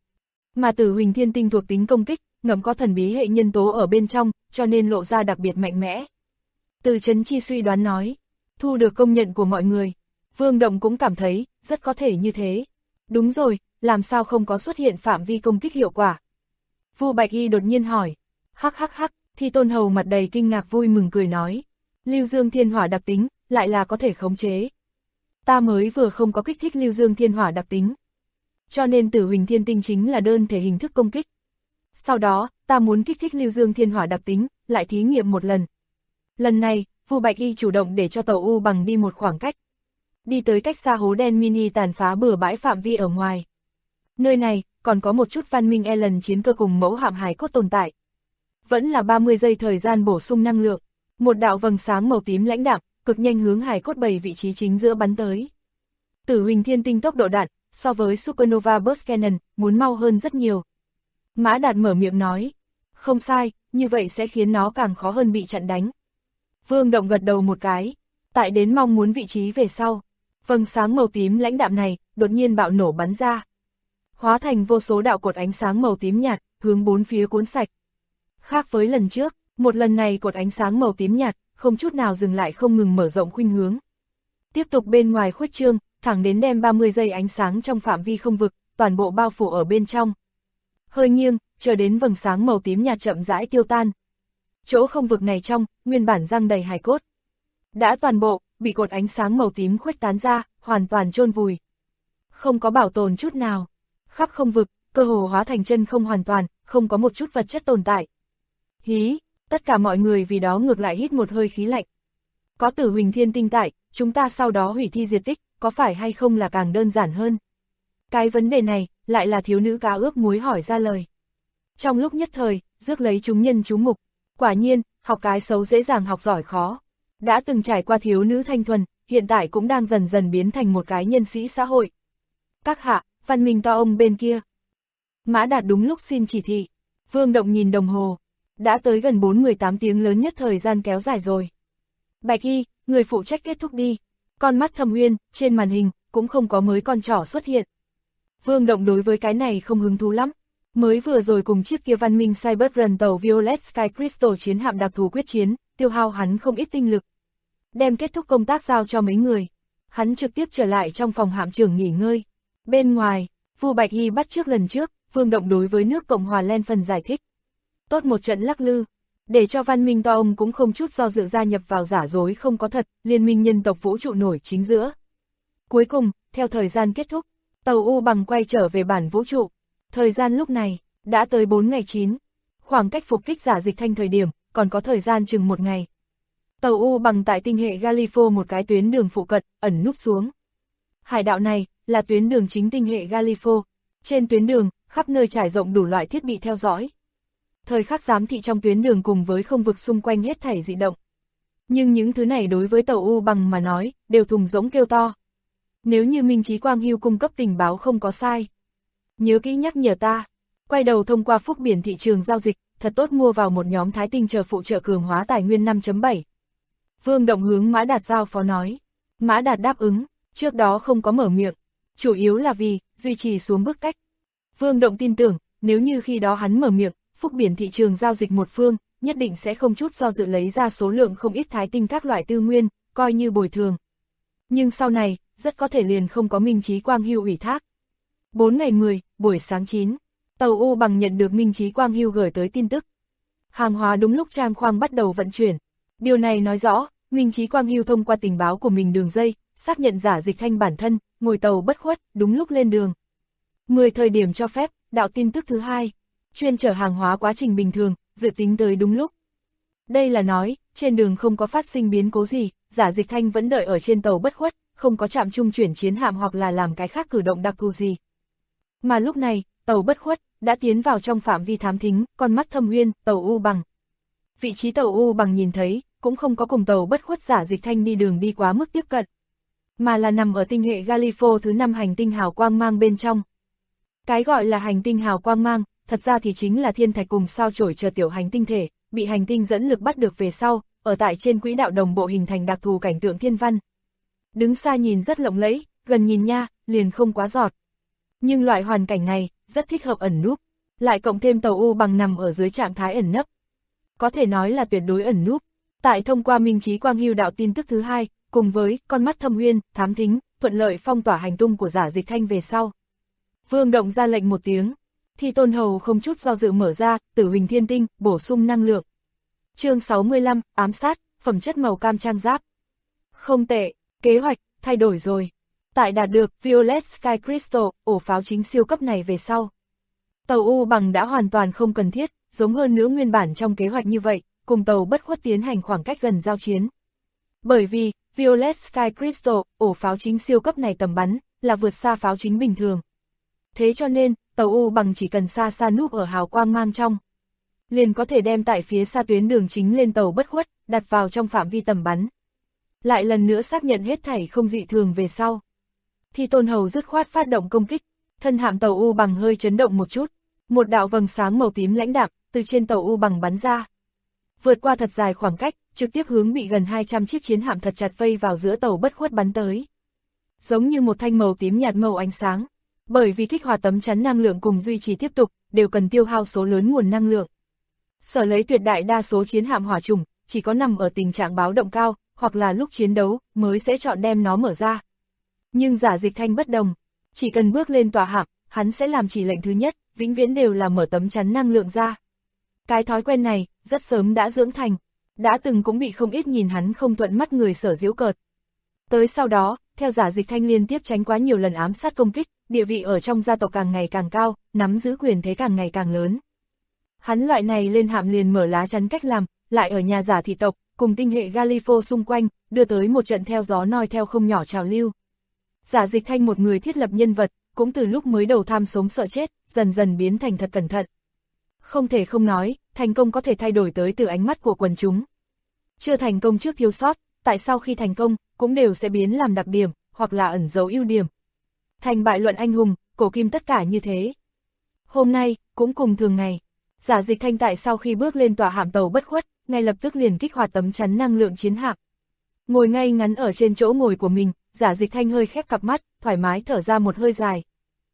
Mà Tử Huỳnh Thiên Tinh thuộc tính công kích, ngầm có thần bí hệ nhân tố ở bên trong, cho nên lộ ra đặc biệt mạnh mẽ. Từ Trấn Chi suy đoán nói, thu được công nhận của mọi người. Vương Động cũng cảm thấy, rất có thể như thế. Đúng rồi, làm sao không có xuất hiện phạm vi công kích hiệu quả? Vu Bạch Y đột nhiên hỏi. Hắc hắc hắc, Thi Tôn Hầu mặt đầy kinh ngạc vui mừng cười nói. Lưu Dương Thiên Hỏa đặc tính, lại là có thể khống chế. Ta mới vừa không có kích thích Lưu Dương Thiên Hỏa đặc tính. Cho nên Tử Huỳnh Thiên Tinh chính là đơn thể hình thức công kích. Sau đó, ta muốn kích thích Lưu Dương Thiên Hỏa đặc tính, lại thí nghiệm một lần. Lần này, Vu Bạch Y chủ động để cho tàu U bằng đi một khoảng cách. Đi tới cách xa hố đen mini tàn phá bừa bãi phạm vi ở ngoài. Nơi này, còn có một chút văn minh Ellen chiến cơ cùng mẫu hạm hải cốt tồn tại. Vẫn là 30 giây thời gian bổ sung năng lượng. Một đạo vầng sáng màu tím lãnh đạm, cực nhanh hướng hải cốt 7 vị trí chính giữa bắn tới. Tử Huỳnh Thiên Tinh tốc độ đạn, so với Supernova Burst Cannon, muốn mau hơn rất nhiều. Mã Đạt mở miệng nói. Không sai, như vậy sẽ khiến nó càng khó hơn bị chặn đánh. Vương Động gật đầu một cái, tại đến mong muốn vị trí về sau. Vầng sáng màu tím lãnh đạm này, đột nhiên bạo nổ bắn ra. Hóa thành vô số đạo cột ánh sáng màu tím nhạt, hướng bốn phía cuốn sạch. Khác với lần trước, một lần này cột ánh sáng màu tím nhạt, không chút nào dừng lại không ngừng mở rộng khuynh hướng. Tiếp tục bên ngoài khuếch trương, thẳng đến đem 30 giây ánh sáng trong phạm vi không vực, toàn bộ bao phủ ở bên trong. Hơi nghiêng, chờ đến vầng sáng màu tím nhạt chậm rãi tiêu tan. Chỗ không vực này trong, nguyên bản răng đầy hài cốt. Đã toàn bộ, bị cột ánh sáng màu tím khuếch tán ra, hoàn toàn chôn vùi. Không có bảo tồn chút nào. Khắp không vực, cơ hồ hóa thành chân không hoàn toàn, không có một chút vật chất tồn tại. Hí, tất cả mọi người vì đó ngược lại hít một hơi khí lạnh. Có Tử Huỳnh Thiên Tinh tại, chúng ta sau đó hủy thi diệt tích, có phải hay không là càng đơn giản hơn? Cái vấn đề này, lại là thiếu nữ cá ướp muối hỏi ra lời. Trong lúc nhất thời, rước lấy chúng nhân chú mục. Quả nhiên, học cái xấu dễ dàng học giỏi khó. Đã từng trải qua thiếu nữ thanh thuần, hiện tại cũng đang dần dần biến thành một cái nhân sĩ xã hội. Các hạ, Văn Minh to ông bên kia. Mã Đạt đúng lúc xin chỉ thị. Vương Động nhìn đồng hồ. Đã tới gần 4-18 tiếng lớn nhất thời gian kéo dài rồi. Bạch Y, người phụ trách kết thúc đi. Con mắt Thâm Uyên, trên màn hình, cũng không có mới con trỏ xuất hiện. Vương Động đối với cái này không hứng thú lắm. Mới vừa rồi cùng chiếc kia Văn Minh Cyberrun tàu Violet Sky Crystal chiến hạm đặc thù quyết chiến, tiêu hao hắn không ít tinh lực. Đem kết thúc công tác giao cho mấy người. Hắn trực tiếp trở lại trong phòng hạm trưởng nghỉ ngơi. Bên ngoài, Vu Bạch Y bắt trước lần trước, Vương Động đối với nước Cộng hòa Len phần giải thích. Tốt một trận lắc lư, để cho Văn Minh to ông cũng không chút do dự gia nhập vào giả dối không có thật, liên minh nhân tộc vũ trụ nổi chính giữa. Cuối cùng, theo thời gian kết thúc, tàu U Bằng quay trở về bản vũ trụ. Thời gian lúc này, đã tới 4 ngày 9. Khoảng cách phục kích giả dịch thanh thời điểm, còn có thời gian chừng 1 ngày. Tàu U Bằng tại tinh hệ Galifo một cái tuyến đường phụ cận, ẩn núp xuống. Hải đạo này, là tuyến đường chính tinh hệ Galifo. Trên tuyến đường, khắp nơi trải rộng đủ loại thiết bị theo dõi. Thời khắc giám thị trong tuyến đường cùng với không vực xung quanh hết thảy dị động. Nhưng những thứ này đối với tàu U Bằng mà nói, đều thùng rỗng kêu to. Nếu như Minh Chí Quang Hưu cung cấp tình báo không có sai. Nhớ kỹ nhắc nhở ta, quay đầu thông qua phúc biển thị trường giao dịch, thật tốt mua vào một nhóm thái tinh chờ phụ trợ cường hóa tài nguyên 5.7. Vương Động hướng Mã Đạt giao phó nói. Mã Đạt đáp ứng, trước đó không có mở miệng, chủ yếu là vì, duy trì xuống bước cách. Vương Động tin tưởng, nếu như khi đó hắn mở miệng, phúc biển thị trường giao dịch một phương, nhất định sẽ không chút do dự lấy ra số lượng không ít thái tinh các loại tư nguyên, coi như bồi thường. Nhưng sau này, rất có thể liền không có Minh Chí Quang Hưu ủy thác. 4 ngày 10, buổi sáng 9, tàu U Bằng nhận được Minh Chí Quang Hưu gửi tới tin tức. Hàng hóa đúng lúc trang khoang bắt đầu vận chuyển. Điều này nói rõ, Minh Chí Quang Hưu thông qua tình báo của mình đường dây, xác nhận giả dịch thanh bản thân, ngồi tàu bất khuất, đúng lúc lên đường. 10 thời điểm cho phép, đạo tin tức thứ 2, chuyên chở hàng hóa quá trình bình thường, dự tính tới đúng lúc. Đây là nói, trên đường không có phát sinh biến cố gì, giả dịch thanh vẫn đợi ở trên tàu bất khuất, không có chạm trung chuyển chiến hạm hoặc là làm cái khác cử động đặc thù gì. Mà lúc này, tàu bất khuất, đã tiến vào trong phạm vi thám thính, con mắt Thâm Uyên, tàu U Bằng. Vị trí tàu U Bằng nhìn thấy, cũng không có cùng tàu bất khuất giả dịch thanh đi đường đi quá mức tiếp cận, mà là nằm ở tinh hệ Galifo thứ 5 hành tinh hào quang mang bên trong. Cái gọi là hành tinh hào quang mang, thật ra thì chính là thiên thạch cùng sao chổi chờ tiểu hành tinh thể, bị hành tinh dẫn lực bắt được về sau, ở tại trên quỹ đạo đồng bộ hình thành đặc thù cảnh tượng thiên văn. Đứng xa nhìn rất lộng lẫy, gần nhìn nha, liền không quá giọt. Nhưng loại hoàn cảnh này, rất thích hợp ẩn núp, lại cộng thêm tàu U Bằng nằm ở dưới trạng thái ẩn nấp. Có thể nói là tuyệt đối ẩn núp. Tại thông qua Minh Chí Quang Hưu đạo tin tức thứ 2, cùng với con mắt Thâm Uyên, thám thính, thuận lợi phong tỏa hành tung của giả dịch thanh về sau. Vương Động ra lệnh một tiếng, Thi Tôn Hầu không chút do dự mở ra, Tử Huỳnh Thiên Tinh, bổ sung năng lượng. Chương 65, ám sát, phẩm chất màu cam trang giáp. Không tệ, kế hoạch, thay đổi rồi. Tại đạt được Violet Sky Crystal, ổ pháo chính siêu cấp này về sau. Tàu U Bằng đã hoàn toàn không cần thiết, giống hơn nữa nguyên bản trong kế hoạch như vậy, cùng tàu bất khuất tiến hành khoảng cách gần giao chiến. Bởi vì, Violet Sky Crystal, ổ pháo chính siêu cấp này tầm bắn, là vượt xa pháo chính bình thường. Thế cho nên, tàu U Bằng chỉ cần xa xa núp ở hào quang mang trong, liền có thể đem tại phía xa tuyến đường chính lên tàu bất khuất, đặt vào trong phạm vi tầm bắn. Lại lần nữa xác nhận hết thảy không dị thường về sau. Thi Tôn Hầu dứt khoát phát động công kích, thân hạm tàu U Bằng hơi chấn động một chút, một đạo vầng sáng màu tím lãnh đạm, từ trên tàu U bằng bắn ra. Vượt qua thật dài khoảng cách, trực tiếp hướng bị gần 200 chiếc chiến hạm thật chặt vây vào giữa tàu bất khuất bắn tới. Giống như một thanh màu tím nhạt màu ánh sáng. Bởi vì kích hoạt tấm chắn năng lượng cùng duy trì tiếp tục, đều cần tiêu hao số lớn nguồn năng lượng. Sở lấy tuyệt đại đa số chiến hạm hỏa trùng, chỉ có nằm ở tình trạng báo động cao, hoặc là lúc chiến đấu, mới sẽ chọn đem nó mở ra. Nhưng Giả Dịch Thanh bất đồng, chỉ cần bước lên tòa hạm, hắn sẽ làm chỉ lệnh thứ nhất, vĩnh viễn đều là mở tấm chắn năng lượng ra. Cái thói quen này, rất sớm đã dưỡng thành, đã từng cũng bị không ít nhìn hắn không thuận mắt người sở giễu cợt. Tới sau đó, theo Giả Dịch Thanh liên tiếp tránh quá nhiều lần ám sát công kích, địa vị ở trong gia tộc càng ngày càng cao, nắm giữ quyền thế càng ngày càng lớn. Hắn loại này lên hạm liền mở lá chắn cách làm, lại ở nhà giả thị tộc, cùng tinh hệ Galifo xung quanh, đưa tới một trận theo gió noi theo không nhỏ trào lưu. Giả Dịch Thanh một người thiết lập nhân vật, cũng từ lúc mới đầu tham sống sợ chết, dần dần biến thành thật cẩn thận. Không thể không nói, thành công có thể thay đổi tới từ ánh mắt của quần chúng. Chưa thành công trước thiếu sót, tại sao khi thành công, cũng đều sẽ biến làm đặc điểm, hoặc là ẩn giấu ưu điểm. Thành bại luận anh hùng, cổ kim tất cả như thế. Hôm nay, cũng cùng thường ngày, Giả Dịch Thanh tại sau khi bước lên tòa hạm tàu bất khuất, ngay lập tức liền kích hoạt tấm chắn năng lượng chiến hạm. Ngồi ngay ngắn ở trên chỗ ngồi của mình, Giả Dịch Thanh hơi khép cặp mắt, thoải mái thở ra một hơi dài.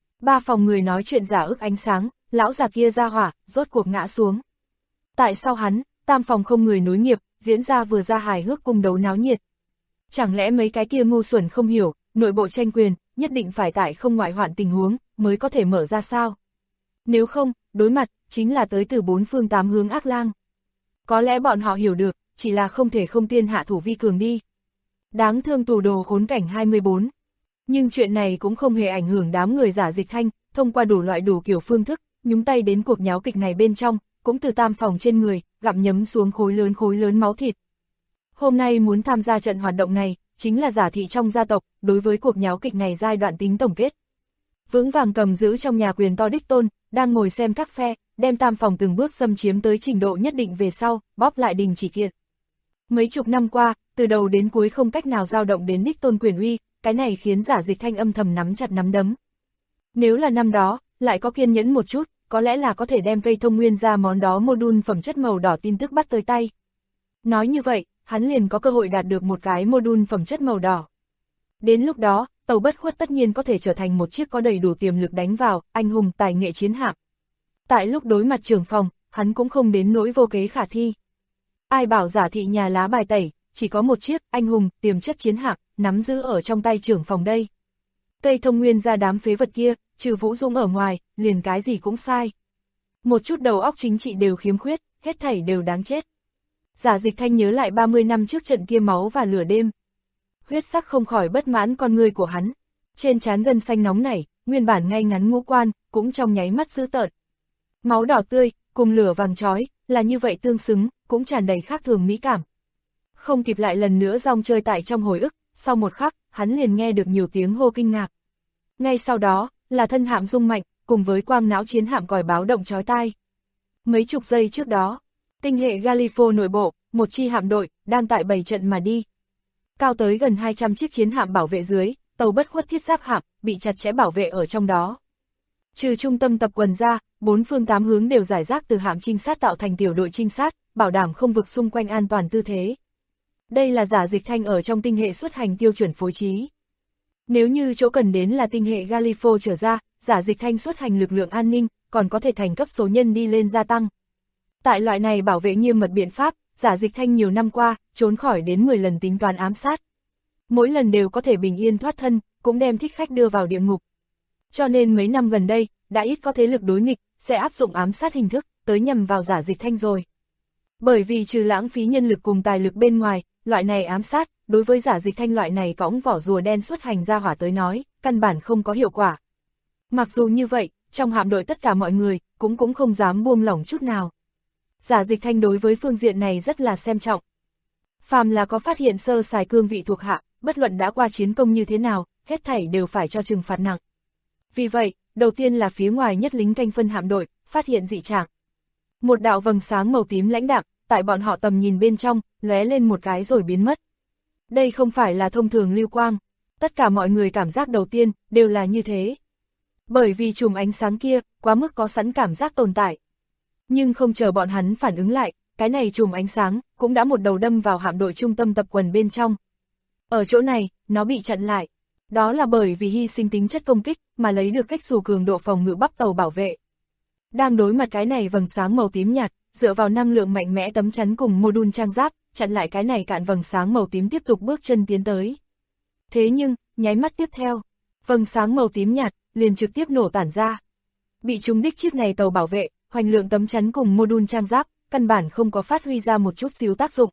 3 phòng người nói chuyện giả ức ánh sáng, lão già kia ra hỏa, rốt cuộc ngã xuống. Tại sao hắn, tam phòng không người nối nghiệp, diễn ra vừa ra hài hước cung đấu náo nhiệt. Chẳng lẽ mấy cái kia ngu xuẩn không hiểu, nội bộ tranh quyền, nhất định phải tại không ngoại hoạn tình huống, mới có thể mở ra sao? Nếu không, đối mặt, chính là tới từ 4 phương 8 hướng ác lang. Có lẽ bọn họ hiểu được, chỉ là không thể không tiên hạ thủ vi cường đi. Đáng thương tù đồ khốn cảnh 24. Nhưng chuyện này cũng không hề ảnh hưởng đám người Giả Dịch Thanh, thông qua đủ loại đủ kiểu phương thức, nhúng tay đến cuộc nháo kịch này bên trong, cũng từ tam phòng trên người, gặm nhấm xuống khối lớn máu thịt. Hôm nay muốn tham gia trận hoạt động này, chính là Giả thị trong gia tộc, đối với cuộc nháo kịch này giai đoạn tính tổng kết. Vững vàng cầm giữ trong nhà quyền to đích tôn, đang ngồi xem các phe, đem tam phòng từng bước xâm chiếm tới trình độ nhất định về sau, bóp lại đình chỉ kiện. Mấy chục năm qua, từ đầu đến cuối không cách nào dao động đến đích tôn quyền uy, cái này khiến Giả Dịch Thanh âm thầm nắm chặt nắm đấm. Nếu là năm đó, lại có kiên nhẫn một chút, có lẽ là có thể đem cây thông nguyên ra món đó module phẩm chất màu đỏ tin tức bắt tới tay. Nói như vậy, hắn liền có cơ hội đạt được một cái module phẩm chất màu đỏ. Đến lúc đó, tàu bất khuất tất nhiên có thể trở thành một chiếc có đầy đủ tiềm lực đánh vào, anh hùng tài nghệ chiến hạm. Tại lúc đối mặt trưởng phòng, hắn cũng không đến nỗi vô kế khả thi. Ai bảo Giả thị nhà lá bài tẩy, chỉ có một chiếc, anh hùng, tiềm chất chiến hạm, nắm giữ ở trong tay trưởng phòng đây. Cây thông nguyên ra đám phế vật kia, trừ Vũ Dung ở ngoài, liền cái gì cũng sai. Một chút đầu óc chính trị đều khiếm khuyết, hết thảy đều đáng chết. Giả Dịch Thanh nhớ lại 30 năm trước trận kia máu và lửa đêm. Huyết sắc không khỏi bất mãn con ngươi của hắn. Trên trán gân xanh nóng nảy, nguyên bản ngay ngắn ngũ quan, cũng trong nháy mắt dữ tợn. Máu đỏ tươi, cùng lửa vàng chói, là như vậy tương xứng, cũng tràn đầy khác thường mỹ cảm. Không kịp lại lần nữa rong chơi tại trong hồi ức, sau một khắc, hắn liền nghe được nhiều tiếng hô kinh ngạc. Ngay sau đó, là thân hạm rung mạnh, cùng với quang não chiến hạm còi báo động chói tai. Mấy chục giây trước đó, tinh hệ Galifo nội bộ, một chi hạm đội, đang tại bày trận mà đi. Cao tới gần 200 chiếc chiến hạm bảo vệ dưới, tàu bất khuất thiết giáp hạm, bị chặt chẽ bảo vệ ở trong đó. Trừ trung tâm tập quần ra, 4 phương 8 hướng đều giải rác từ hạm trinh sát tạo thành tiểu đội trinh sát, bảo đảm không vực xung quanh an toàn tư thế. Đây là Giả Dịch Thanh ở trong tinh hệ xuất hành tiêu chuẩn phối trí. Nếu như chỗ cần đến là tinh hệ Galifo trở ra, Giả Dịch Thanh xuất hành lực lượng an ninh, còn có thể thành cấp số nhân đi lên gia tăng. Tại loại này bảo vệ nghiêm mật biện pháp, Giả Dịch Thanh nhiều năm qua, trốn khỏi đến 10 lần tính toán ám sát. Mỗi lần đều có thể bình yên thoát thân, cũng đem thích khách đưa vào địa ngục. Cho nên mấy năm gần đây, đã ít có thế lực đối nghịch, sẽ áp dụng ám sát hình thức, tới nhằm vào Giả Dịch Thanh rồi. Bởi vì trừ lãng phí nhân lực cùng tài lực bên ngoài, loại này ám sát, đối với Giả Dịch Thanh loại này cõng vỏ rùa đen xuất hành ra hỏa tới nói, căn bản không có hiệu quả. Mặc dù như vậy, trong hạm đội tất cả mọi người, cũng không dám buông lỏng chút nào. Giả Dịch Thanh đối với phương diện này rất là xem trọng. Phàm là có phát hiện sơ sài cương vị thuộc hạ, bất luận đã qua chiến công như thế nào, hết thảy đều phải cho trừng phạt nặng. Vì vậy, đầu tiên là phía ngoài nhất lính canh phân hạm đội, phát hiện dị trạng. Một đạo vầng sáng màu tím lãnh đạm, tại bọn họ tầm nhìn bên trong, lóe lên một cái rồi biến mất. Đây không phải là thông thường lưu quang. Tất cả mọi người cảm giác đầu tiên, đều là như thế. Bởi vì chùm ánh sáng kia, quá mức có sẵn cảm giác tồn tại. Nhưng không chờ bọn hắn phản ứng lại, cái này chùm ánh sáng cũng đã một đầu đâm vào hạm đội trung tâm tập quần bên trong. Ở chỗ này, nó bị chặn lại. Đó là bởi vì hy sinh tính chất công kích mà lấy được cách xù cường độ phòng ngự bắp tàu bảo vệ. Đang đối mặt cái này vầng sáng màu tím nhạt, dựa vào năng lượng mạnh mẽ tấm chắn cùng mô đun trang giáp, chặn lại cái này cạn vầng sáng màu tím tiếp tục bước chân tiến tới. Thế nhưng, nháy mắt tiếp theo, vầng sáng màu tím nhạt liền trực tiếp nổ tản ra. Bị trúng đích chiếc này tàu bảo vệ, hoành lượng tấm chắn cùng mô đun trang giáp, căn bản không có phát huy ra một chút xíu tác dụng.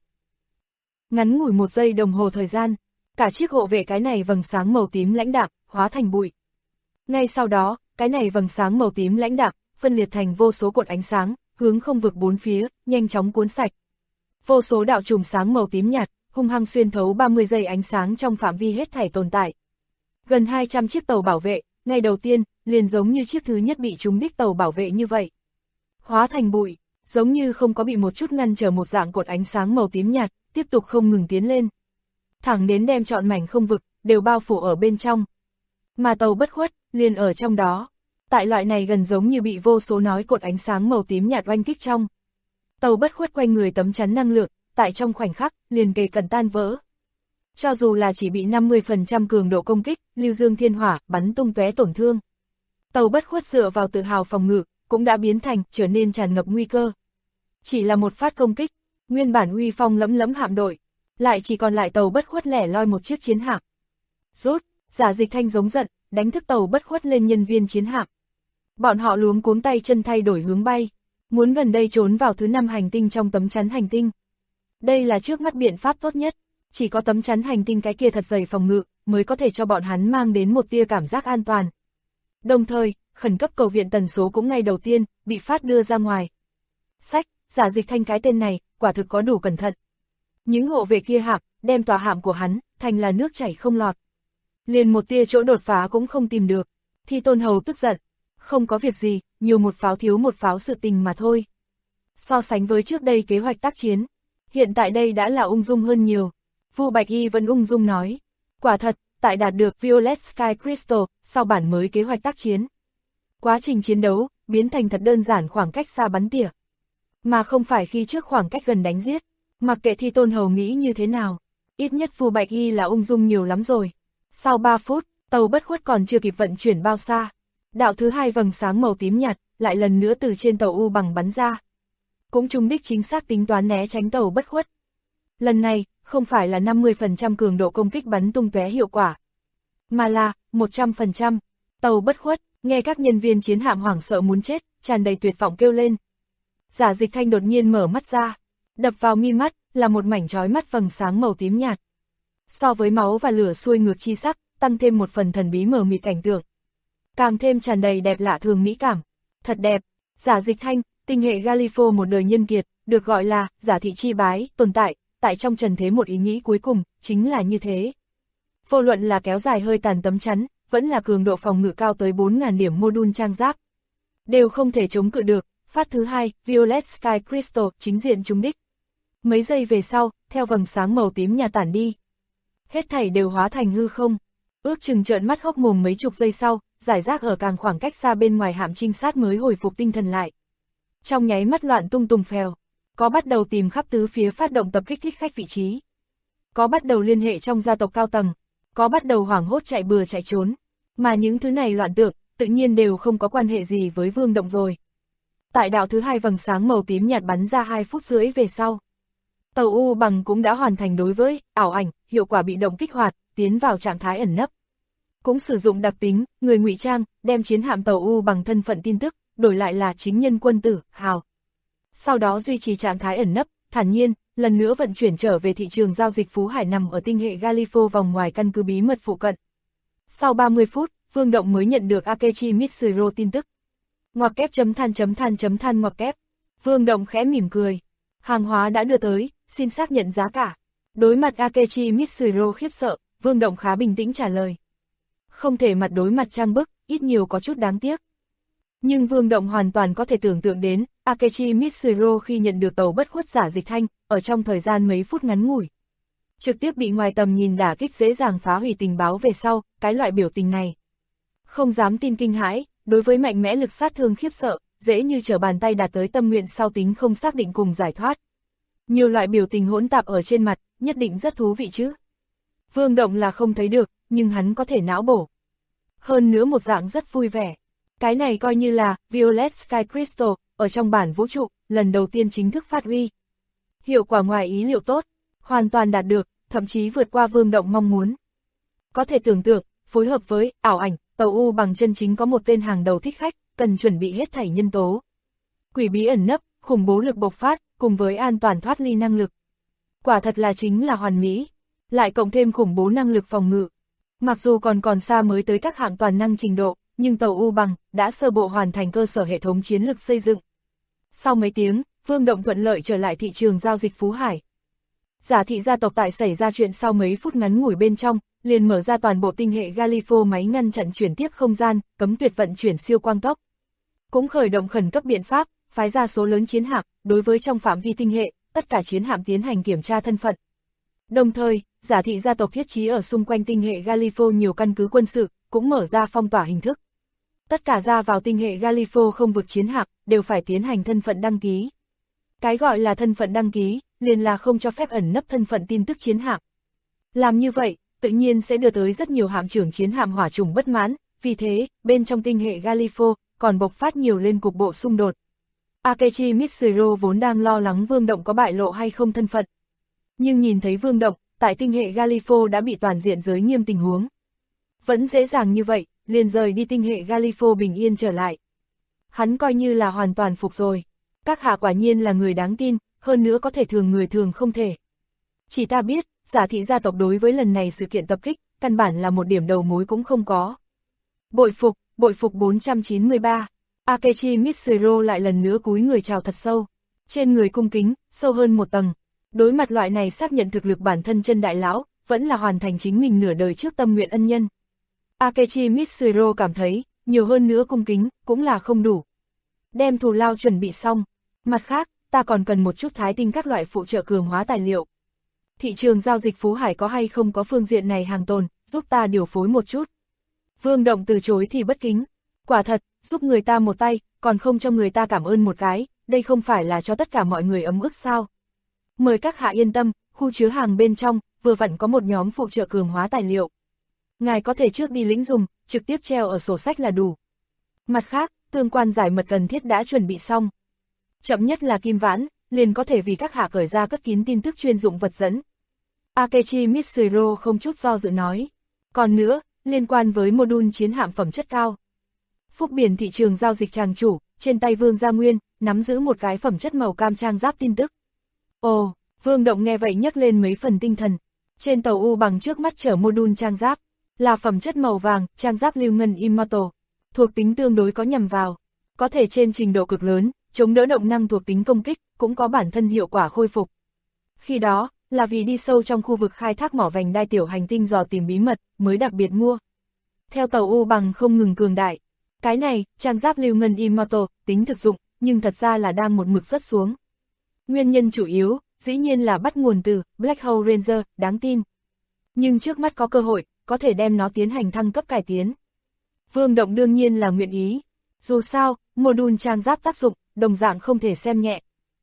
Ngắn ngủi 1 giây đồng hồ thời gian, cả chiếc hộ vệ cái này vầng sáng màu tím lãnh đạm, hóa thành bụi. Ngay sau đó, cái này vầng sáng màu tím lãnh đạm, phân liệt thành vô số cột ánh sáng, hướng không vực bốn phía, nhanh chóng cuốn sạch. Vô số đạo chùm sáng màu tím nhạt, hung hăng xuyên thấu 30 giây ánh sáng trong phạm vi hết thảy tồn tại. Gần 200 chiếc tàu bảo vệ, ngay đầu tiên, liền giống như chiếc thứ nhất bị trúng đích tàu bảo vệ như vậy. Hóa thành bụi, giống như không có bị một chút ngăn trở một dạng cột ánh sáng màu tím nhạt, tiếp tục không ngừng tiến lên. Thẳng đến đem trọn mảnh không vực, đều bao phủ ở bên trong. Mà tàu bất khuất, liền ở trong đó. Tại loại này gần giống như bị vô số nói cột ánh sáng màu tím nhạt oanh kích trong. Tàu bất khuất quanh người tấm chắn năng lượng, tại trong khoảnh khắc, liền kề cận tan vỡ. Cho dù là chỉ bị 50% cường độ công kích, lưu dương thiên hỏa, bắn tung tóe tổn thương. Tàu bất khuất dựa vào tự hào phòng ngự, cũng đã biến thành, trở nên tràn ngập nguy cơ. Chỉ là một phát công kích, nguyên bản uy phong lẫm lẫm hạm đội, lại chỉ còn lại tàu bất khuất lẻ loi một chiếc chiến hạm. Rút, Giả Dịch Thanh giống giận, đánh thức tàu bất khuất lên nhân viên chiến hạm. Bọn họ luống cuống tay chân thay đổi hướng bay, muốn gần đây trốn vào thứ 5 hành tinh trong tấm chắn hành tinh. Đây là trước mắt biện pháp tốt nhất, chỉ có tấm chắn hành tinh cái kia thật dày phòng ngự, mới có thể cho bọn hắn mang đến một tia cảm giác an toàn. Đồng thời, khẩn cấp cầu viện tần số cũng ngay đầu tiên, bị phát đưa ra ngoài. Giả Dịch Thanh cái tên này, quả thực có đủ cẩn thận. Những hộ vệ kia hạm, đem tòa hạm của hắn, thành là nước chảy không lọt. Liền một tia chỗ đột phá cũng không tìm được. Thi Tôn Hầu tức giận. Không có việc gì, nhiều một pháo thiếu một pháo sự tình mà thôi. So sánh với trước đây kế hoạch tác chiến, hiện tại đây đã là ung dung hơn nhiều. Vu Bạch Y vẫn ung dung nói. Quả thật, tại đạt được Violet Sky Crystal, sau bản mới kế hoạch tác chiến. Quá trình chiến đấu, biến thành thật đơn giản khoảng cách xa bắn tỉa. Mà không phải khi trước khoảng cách gần đánh giết. Mặc kệ Thi Tôn Hầu nghĩ như thế nào, ít nhất Vu Bạch Y là ung dung nhiều lắm rồi. Sau 3 phút, tàu bất khuất còn chưa kịp vận chuyển bao xa. Đạo thứ 2 vầng sáng màu tím nhạt, lại lần nữa từ trên tàu U bằng bắn ra. Cũng trúng đích chính xác tính toán né tránh tàu bất khuất. Lần này, không phải là 50% cường độ công kích bắn tung tóe hiệu quả, mà là 100%. Tàu bất khuất, nghe các nhân viên chiến hạm hoảng sợ muốn chết, tràn đầy tuyệt vọng kêu lên. Giả Dịch Thanh đột nhiên mở mắt ra, đập vào mi mắt là một mảnh chói mắt vầng sáng màu tím nhạt. So với máu và lửa xuôi ngược chi sắc, tăng thêm một phần thần bí mờ mịt cảnh tượng. Càng thêm tràn đầy đẹp lạ thường mỹ cảm. Thật đẹp. Giả Dịch Thanh, tinh hệ Galifo một đời nhân kiệt, được gọi là giả thị chi bái, tồn tại trong trần thế một ý nghĩ cuối cùng, chính là như thế. Vô luận là kéo dài hơi tàn tấm chắn, vẫn là cường độ phòng ngự cao tới 4.000 điểm mô đun trang giáp, đều không thể chống cự được. Phát thứ 2, Violet Sky Crystal, chính diện trúng đích. Mấy giây về sau, theo vầng sáng màu tím nhà tản đi. Hết thảy đều hóa thành hư không. Ước chừng trợn mắt hốc mồm mấy chục giây sau, giải rác ở càng khoảng cách xa bên ngoài hạm trinh sát mới hồi phục tinh thần lại. Trong nháy mắt loạn tung tùng phèo, có bắt đầu tìm khắp tứ phía phát động tập kích thích khách vị trí. Có bắt đầu liên hệ trong gia tộc cao tầng, có bắt đầu hoảng hốt chạy bừa chạy trốn. Mà những thứ này loạn tượng, tự nhiên đều không có quan hệ gì với Vương Động rồi. Tại đạo thứ 2 vầng sáng màu tím nhạt bắn ra 2 phút rưỡi về sau. Tàu U bằng cũng đã hoàn thành đối với ảo ảnh, hiệu quả bị động kích hoạt, tiến vào trạng thái ẩn nấp. Cũng sử dụng đặc tính, người ngụy trang, đem chiến hạm tàu U bằng thân phận tin tức, đổi lại là chính nhân quân tử, Hào. Sau đó duy trì trạng thái ẩn nấp, thản nhiên, lần nữa vận chuyển trở về thị trường giao dịch Phú Hải nằm ở tinh hệ Galifo vòng ngoài căn cứ bí mật phụ cận. Sau 30 phút, Vương Động mới nhận được Akechi Mitsuro tin tức. Ngoặc kép than ngoặc kép. Vương Động khẽ mỉm cười. Hàng hóa đã đưa tới, xin xác nhận giá cả. Đối mặt Akechi Mitsuro khiếp sợ, Vương Động khá bình tĩnh trả lời. Không thể mặt đối mặt trang bức, ít nhiều có chút đáng tiếc. Nhưng Vương Động hoàn toàn có thể tưởng tượng đến, Akechi Mitsuro khi nhận được tàu bất khuất Giả Dịch Thanh, ở trong thời gian mấy phút ngắn ngủi, trực tiếp bị ngoài tầm nhìn đả kích dễ dàng phá hủy tình báo về sau, cái loại biểu tình này. Không dám tin kinh hãi, đối với mạnh mẽ lực sát thương khiếp sợ, dễ như trở bàn tay đạt tới tâm nguyện sau tính không xác định cùng giải thoát. Nhiều loại biểu tình hỗn tạp ở trên mặt, nhất định rất thú vị chứ. Vương Động là không thấy được, nhưng hắn có thể não bổ. Hơn nữa một dạng rất vui vẻ. Cái này coi như là Violet Sky Crystal, ở trong bản vũ trụ, lần đầu tiên chính thức phát huy. Hiệu quả ngoài ý liệu tốt, hoàn toàn đạt được, thậm chí vượt qua Vương Động mong muốn. Có thể tưởng tượng, phối hợp với ảo ảnh, tàu U bằng chân chính có một tên hàng đầu thích khách, cần chuẩn bị hết thảy nhân tố. Quỷ bí ẩn nấp, khủng bố lực bộc phát, cùng với an toàn thoát ly năng lực. Quả thật là chính là hoàn mỹ, lại cộng thêm khủng bố năng lực phòng ngự. Mặc dù còn xa mới tới các hạng toàn năng trình độ, nhưng tàu U bằng đã sơ bộ hoàn thành cơ sở hệ thống chiến lược xây dựng. Sau mấy tiếng, Vương Động thuận lợi trở lại thị trường giao dịch Phú Hải. Giả thị gia tộc tại xảy ra chuyện sau mấy phút ngắn ngủi bên trong, liền mở ra toàn bộ tinh hệ Galifo máy ngăn chặn chuyển tiếp không gian, cấm tuyệt vận chuyển siêu quang tốc. Cũng khởi động khẩn cấp biện pháp, phái ra số lớn chiến hạm, đối với trong phạm vi tinh hệ, tất cả chiến hạm tiến hành kiểm tra thân phận. Đồng thời, giả thị gia tộc thiết trí ở xung quanh tinh hệ Galifo nhiều căn cứ quân sự, cũng mở ra phong tỏa hình thức. Tất cả ra vào tinh hệ Galifo không vực chiến hạm, đều phải tiến hành thân phận đăng ký. Cái gọi là thân phận đăng ký, liền là không cho phép ẩn nấp thân phận tin tức chiến hạm. Làm như vậy, tự nhiên sẽ đưa tới rất nhiều hạm trưởng chiến hạm hỏa chủng bất mãn, vì thế, bên trong tinh hệ Galifo, còn bộc phát nhiều lên cục bộ xung đột. Akechi Mitsuru vốn đang lo lắng Vương Động có bại lộ hay không thân phận. Nhưng nhìn thấy Vương Động, tại tinh hệ Galifo đã bị toàn diện giới nghiêm tình huống. Vẫn dễ dàng như vậy, liền rời đi tinh hệ Galifo bình yên trở lại. Hắn coi như là hoàn toàn phục rồi. Các hạ quả nhiên là người đáng tin, hơn nữa có thể thường người thường không thể. Chỉ ta biết, giả thị gia tộc đối với lần này sự kiện tập kích, căn bản là một điểm đầu mối cũng không có. Bội phục 493. Akechi Mitsuru lại lần nữa cúi người chào thật sâu. Trên người cung kính, sâu hơn một tầng. Đối mặt loại này xác nhận thực lực bản thân chân đại lão, vẫn là hoàn thành chính mình nửa đời trước tâm nguyện ân nhân. Akechi Mitsuru cảm thấy, nhiều hơn nữa cung kính, cũng là không đủ. Đem thù lao chuẩn bị xong. Mặt khác, ta còn cần một chút thái tinh các loại phụ trợ cường hóa tài liệu. Thị trường giao dịch Phú Hải có hay không có phương diện này hàng tồn, giúp ta điều phối một chút. Vương Động từ chối thì bất kính. Quả thật, giúp người ta một tay, còn không cho người ta cảm ơn một cái, đây không phải là cho tất cả mọi người ấm ức sao. Mời các hạ yên tâm, khu chứa hàng bên trong, vừa vặn có một nhóm phụ trợ cường hóa tài liệu. Ngài có thể trước đi lĩnh dùng, trực tiếp treo ở sổ sách là đủ. Mặt khác, tương quan giải mật cần thiết đã chuẩn bị xong. Chậm nhất là kim vãn, liền có thể vì các hạ cởi ra cất kín tin tức chuyên dụng vật dẫn. Akechi Mitsuru không chút do dự nói. Còn nữa, liên quan với module chiến hạm phẩm chất cao. Phúc Biển thị trường giao dịch tràng chủ, trên tay Vương Gia Nguyên, nắm giữ một cái phẩm chất màu cam trang giáp tin tức. Ồ, Vương Động nghe vậy nhấc lên mấy phần tinh thần. Trên tàu U bằng trước mắt chở module trang giáp, là phẩm chất màu vàng, trang giáp lưu ngân Immortal, thuộc tính tương đối có nhằm vào. Có thể trên trình độ cực lớn, chống đỡ động năng thuộc tính công kích, cũng có bản thân hiệu quả khôi phục. Khi đó, là vì đi sâu trong khu vực khai thác mỏ vành đai tiểu hành tinh dò tìm bí mật, mới đặc biệt mua. Theo tàu U bằng không ngừng cường đại. Cái này, trang giáp lưu ngân Immortal, tính thực dụng, nhưng thật ra là đang một mực rất xuống. Nguyên nhân chủ yếu, dĩ nhiên là bắt nguồn từ Black Hole Ranger, đáng tin. Nhưng trước mắt có cơ hội, có thể đem nó tiến hành thăng cấp cải tiến. Vương Động đương nhiên là nguyện ý. Dù sao, module trang giáp tác dụng, đồng dạng không thể xem nhẹ.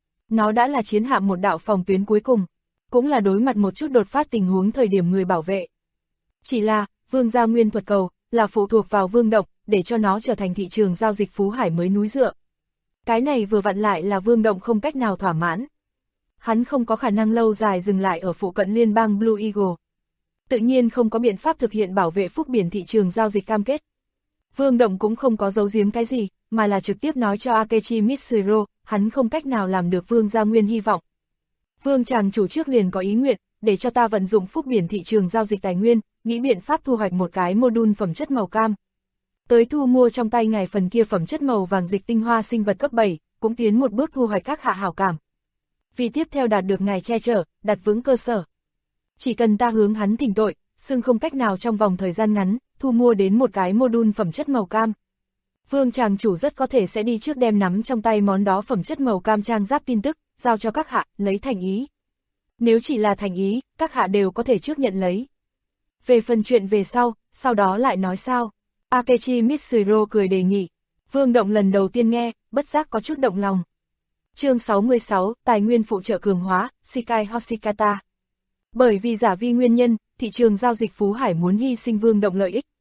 Nó đã là chiến hạm một đạo phòng tuyến cuối cùng, cũng là đối mặt một chút đột phát tình huống thời điểm người bảo vệ. Chỉ là, Vương Gia Nguyên thuật cầu, là phụ thuộc vào Vương Động, để cho nó trở thành thị trường giao dịch Phú Hải mới núi dựa. Cái này vừa vặn lại là Vương Động không cách nào thỏa mãn. Hắn không có khả năng lâu dài dừng lại ở phụ cận liên bang Blue Eagle. Tự nhiên không có biện pháp thực hiện bảo vệ Phúc Biển thị trường giao dịch cam kết. Vương Động cũng không có giấu giếm cái gì, mà là trực tiếp nói cho Akechi Mitsuru, hắn không cách nào làm được Vương Gia Nguyên hy vọng. Vương chàng chủ trước liền có ý nguyện, để cho ta vận dụng Phúc Biển thị trường giao dịch tài nguyên, nghĩ biện pháp thu hoạch một cái module phẩm chất màu cam. Tới thu mua trong tay ngài phần kia phẩm chất màu vàng dịch tinh hoa sinh vật cấp 7, cũng tiến một bước thu hoạch các hạ hảo cảm. Vì tiếp theo đạt được ngài che chở, đặt vững cơ sở. Chỉ cần ta hướng hắn thỉnh tội, xưng không cách nào trong vòng thời gian ngắn, thu mua đến một cái module phẩm chất màu cam. Vương chàng chủ rất có thể sẽ đi trước đem nắm trong tay món đó phẩm chất màu cam trang giáp tin tức, giao cho các hạ, lấy thành ý. Nếu chỉ là thành ý, các hạ đều có thể trước nhận lấy. Về phần chuyện về sau đó lại nói sao? Akechi Mitsuru cười đề nghị. Vương Động lần đầu tiên nghe, bất giác có chút động lòng. Chương 66, Tài nguyên phụ trợ cường hóa, Shikai Hoshikata. Bởi vì giả vi nguyên nhân, thị trường giao dịch Phú Hải muốn hy sinh Vương Động lợi ích.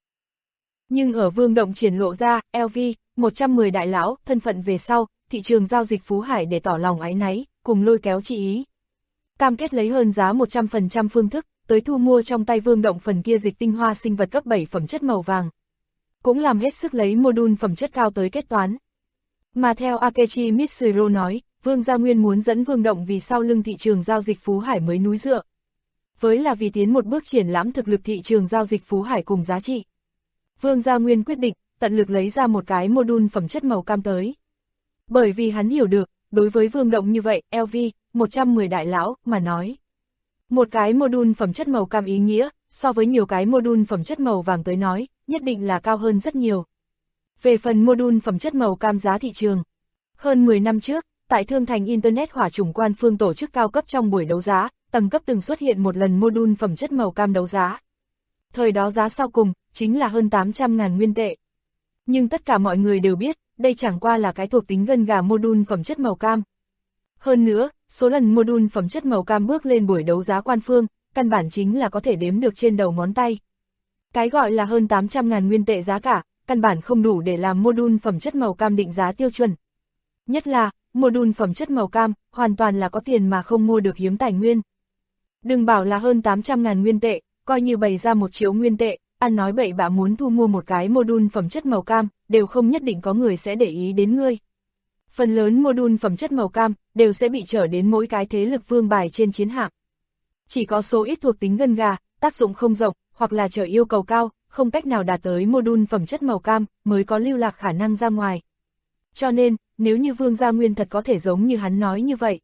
Nhưng ở Vương Động triển lộ ra, LV, 110 đại lão, thân phận về sau, thị trường giao dịch Phú Hải để tỏ lòng áy náy, cùng lôi kéo chị ý. Cam kết lấy hơn giá 100% phương thức, tới thu mua trong tay Vương Động phần kia dịch tinh hoa sinh vật cấp 7 phẩm chất màu vàng. Cũng làm hết sức lấy module phẩm chất cao tới kết toán. Mà theo Akechi Mitsuru nói, Vương Gia Nguyên muốn dẫn Vương Động vì sau lưng thị trường giao dịch Phú Hải mới núi dựa. Với là vì tiến một bước triển lãm thực lực thị trường giao dịch Phú Hải cùng giá trị. Vương Gia Nguyên quyết định, tận lực lấy ra một cái module phẩm chất màu cam tới. Bởi vì hắn hiểu được, đối với Vương Động như vậy, LV, 110 đại lão, mà nói. Một cái module phẩm chất màu cam ý nghĩa, so với nhiều cái module phẩm chất màu vàng tới nói, nhất định là cao hơn rất nhiều. Về phần module phẩm chất màu cam giá thị trường, hơn 10 năm trước, tại Thương Thành Internet Hỏa Chủng Quan Phương tổ chức cao cấp trong buổi đấu giá, tầng cấp từng xuất hiện một lần module phẩm chất màu cam đấu giá. Thời đó giá sau cùng, chính là hơn 800.000 nguyên tệ. Nhưng tất cả mọi người đều biết, đây chẳng qua là cái thuộc tính gân gà module phẩm chất màu cam. Hơn nữa, số lần module phẩm chất màu cam bước lên buổi đấu giá Quan Phương, căn bản chính là có thể đếm được trên đầu ngón tay. Cái gọi là hơn 800.000 nguyên tệ giá cả, căn bản không đủ để làm module phẩm chất màu cam định giá tiêu chuẩn. Nhất là, module phẩm chất màu cam, hoàn toàn là có tiền mà không mua được hiếm tài nguyên. Đừng bảo là hơn 800.000 nguyên tệ, coi như bày ra 1 triệu nguyên tệ, ăn nói bậy bạ muốn thu mua một cái module phẩm chất màu cam, đều không nhất định có người sẽ để ý đến ngươi. Phần lớn module phẩm chất màu cam, đều sẽ bị trở đến mỗi cái thế lực vương bài trên chiến hạm. Chỉ có số ít thuộc tính gân gà, tác dụng không rộng, hoặc là trở yêu cầu cao, không cách nào đạt tới module phẩm chất màu cam, mới có lưu lạc khả năng ra ngoài. Cho nên, nếu như Vương Gia Nguyên thật có thể giống như hắn nói như vậy.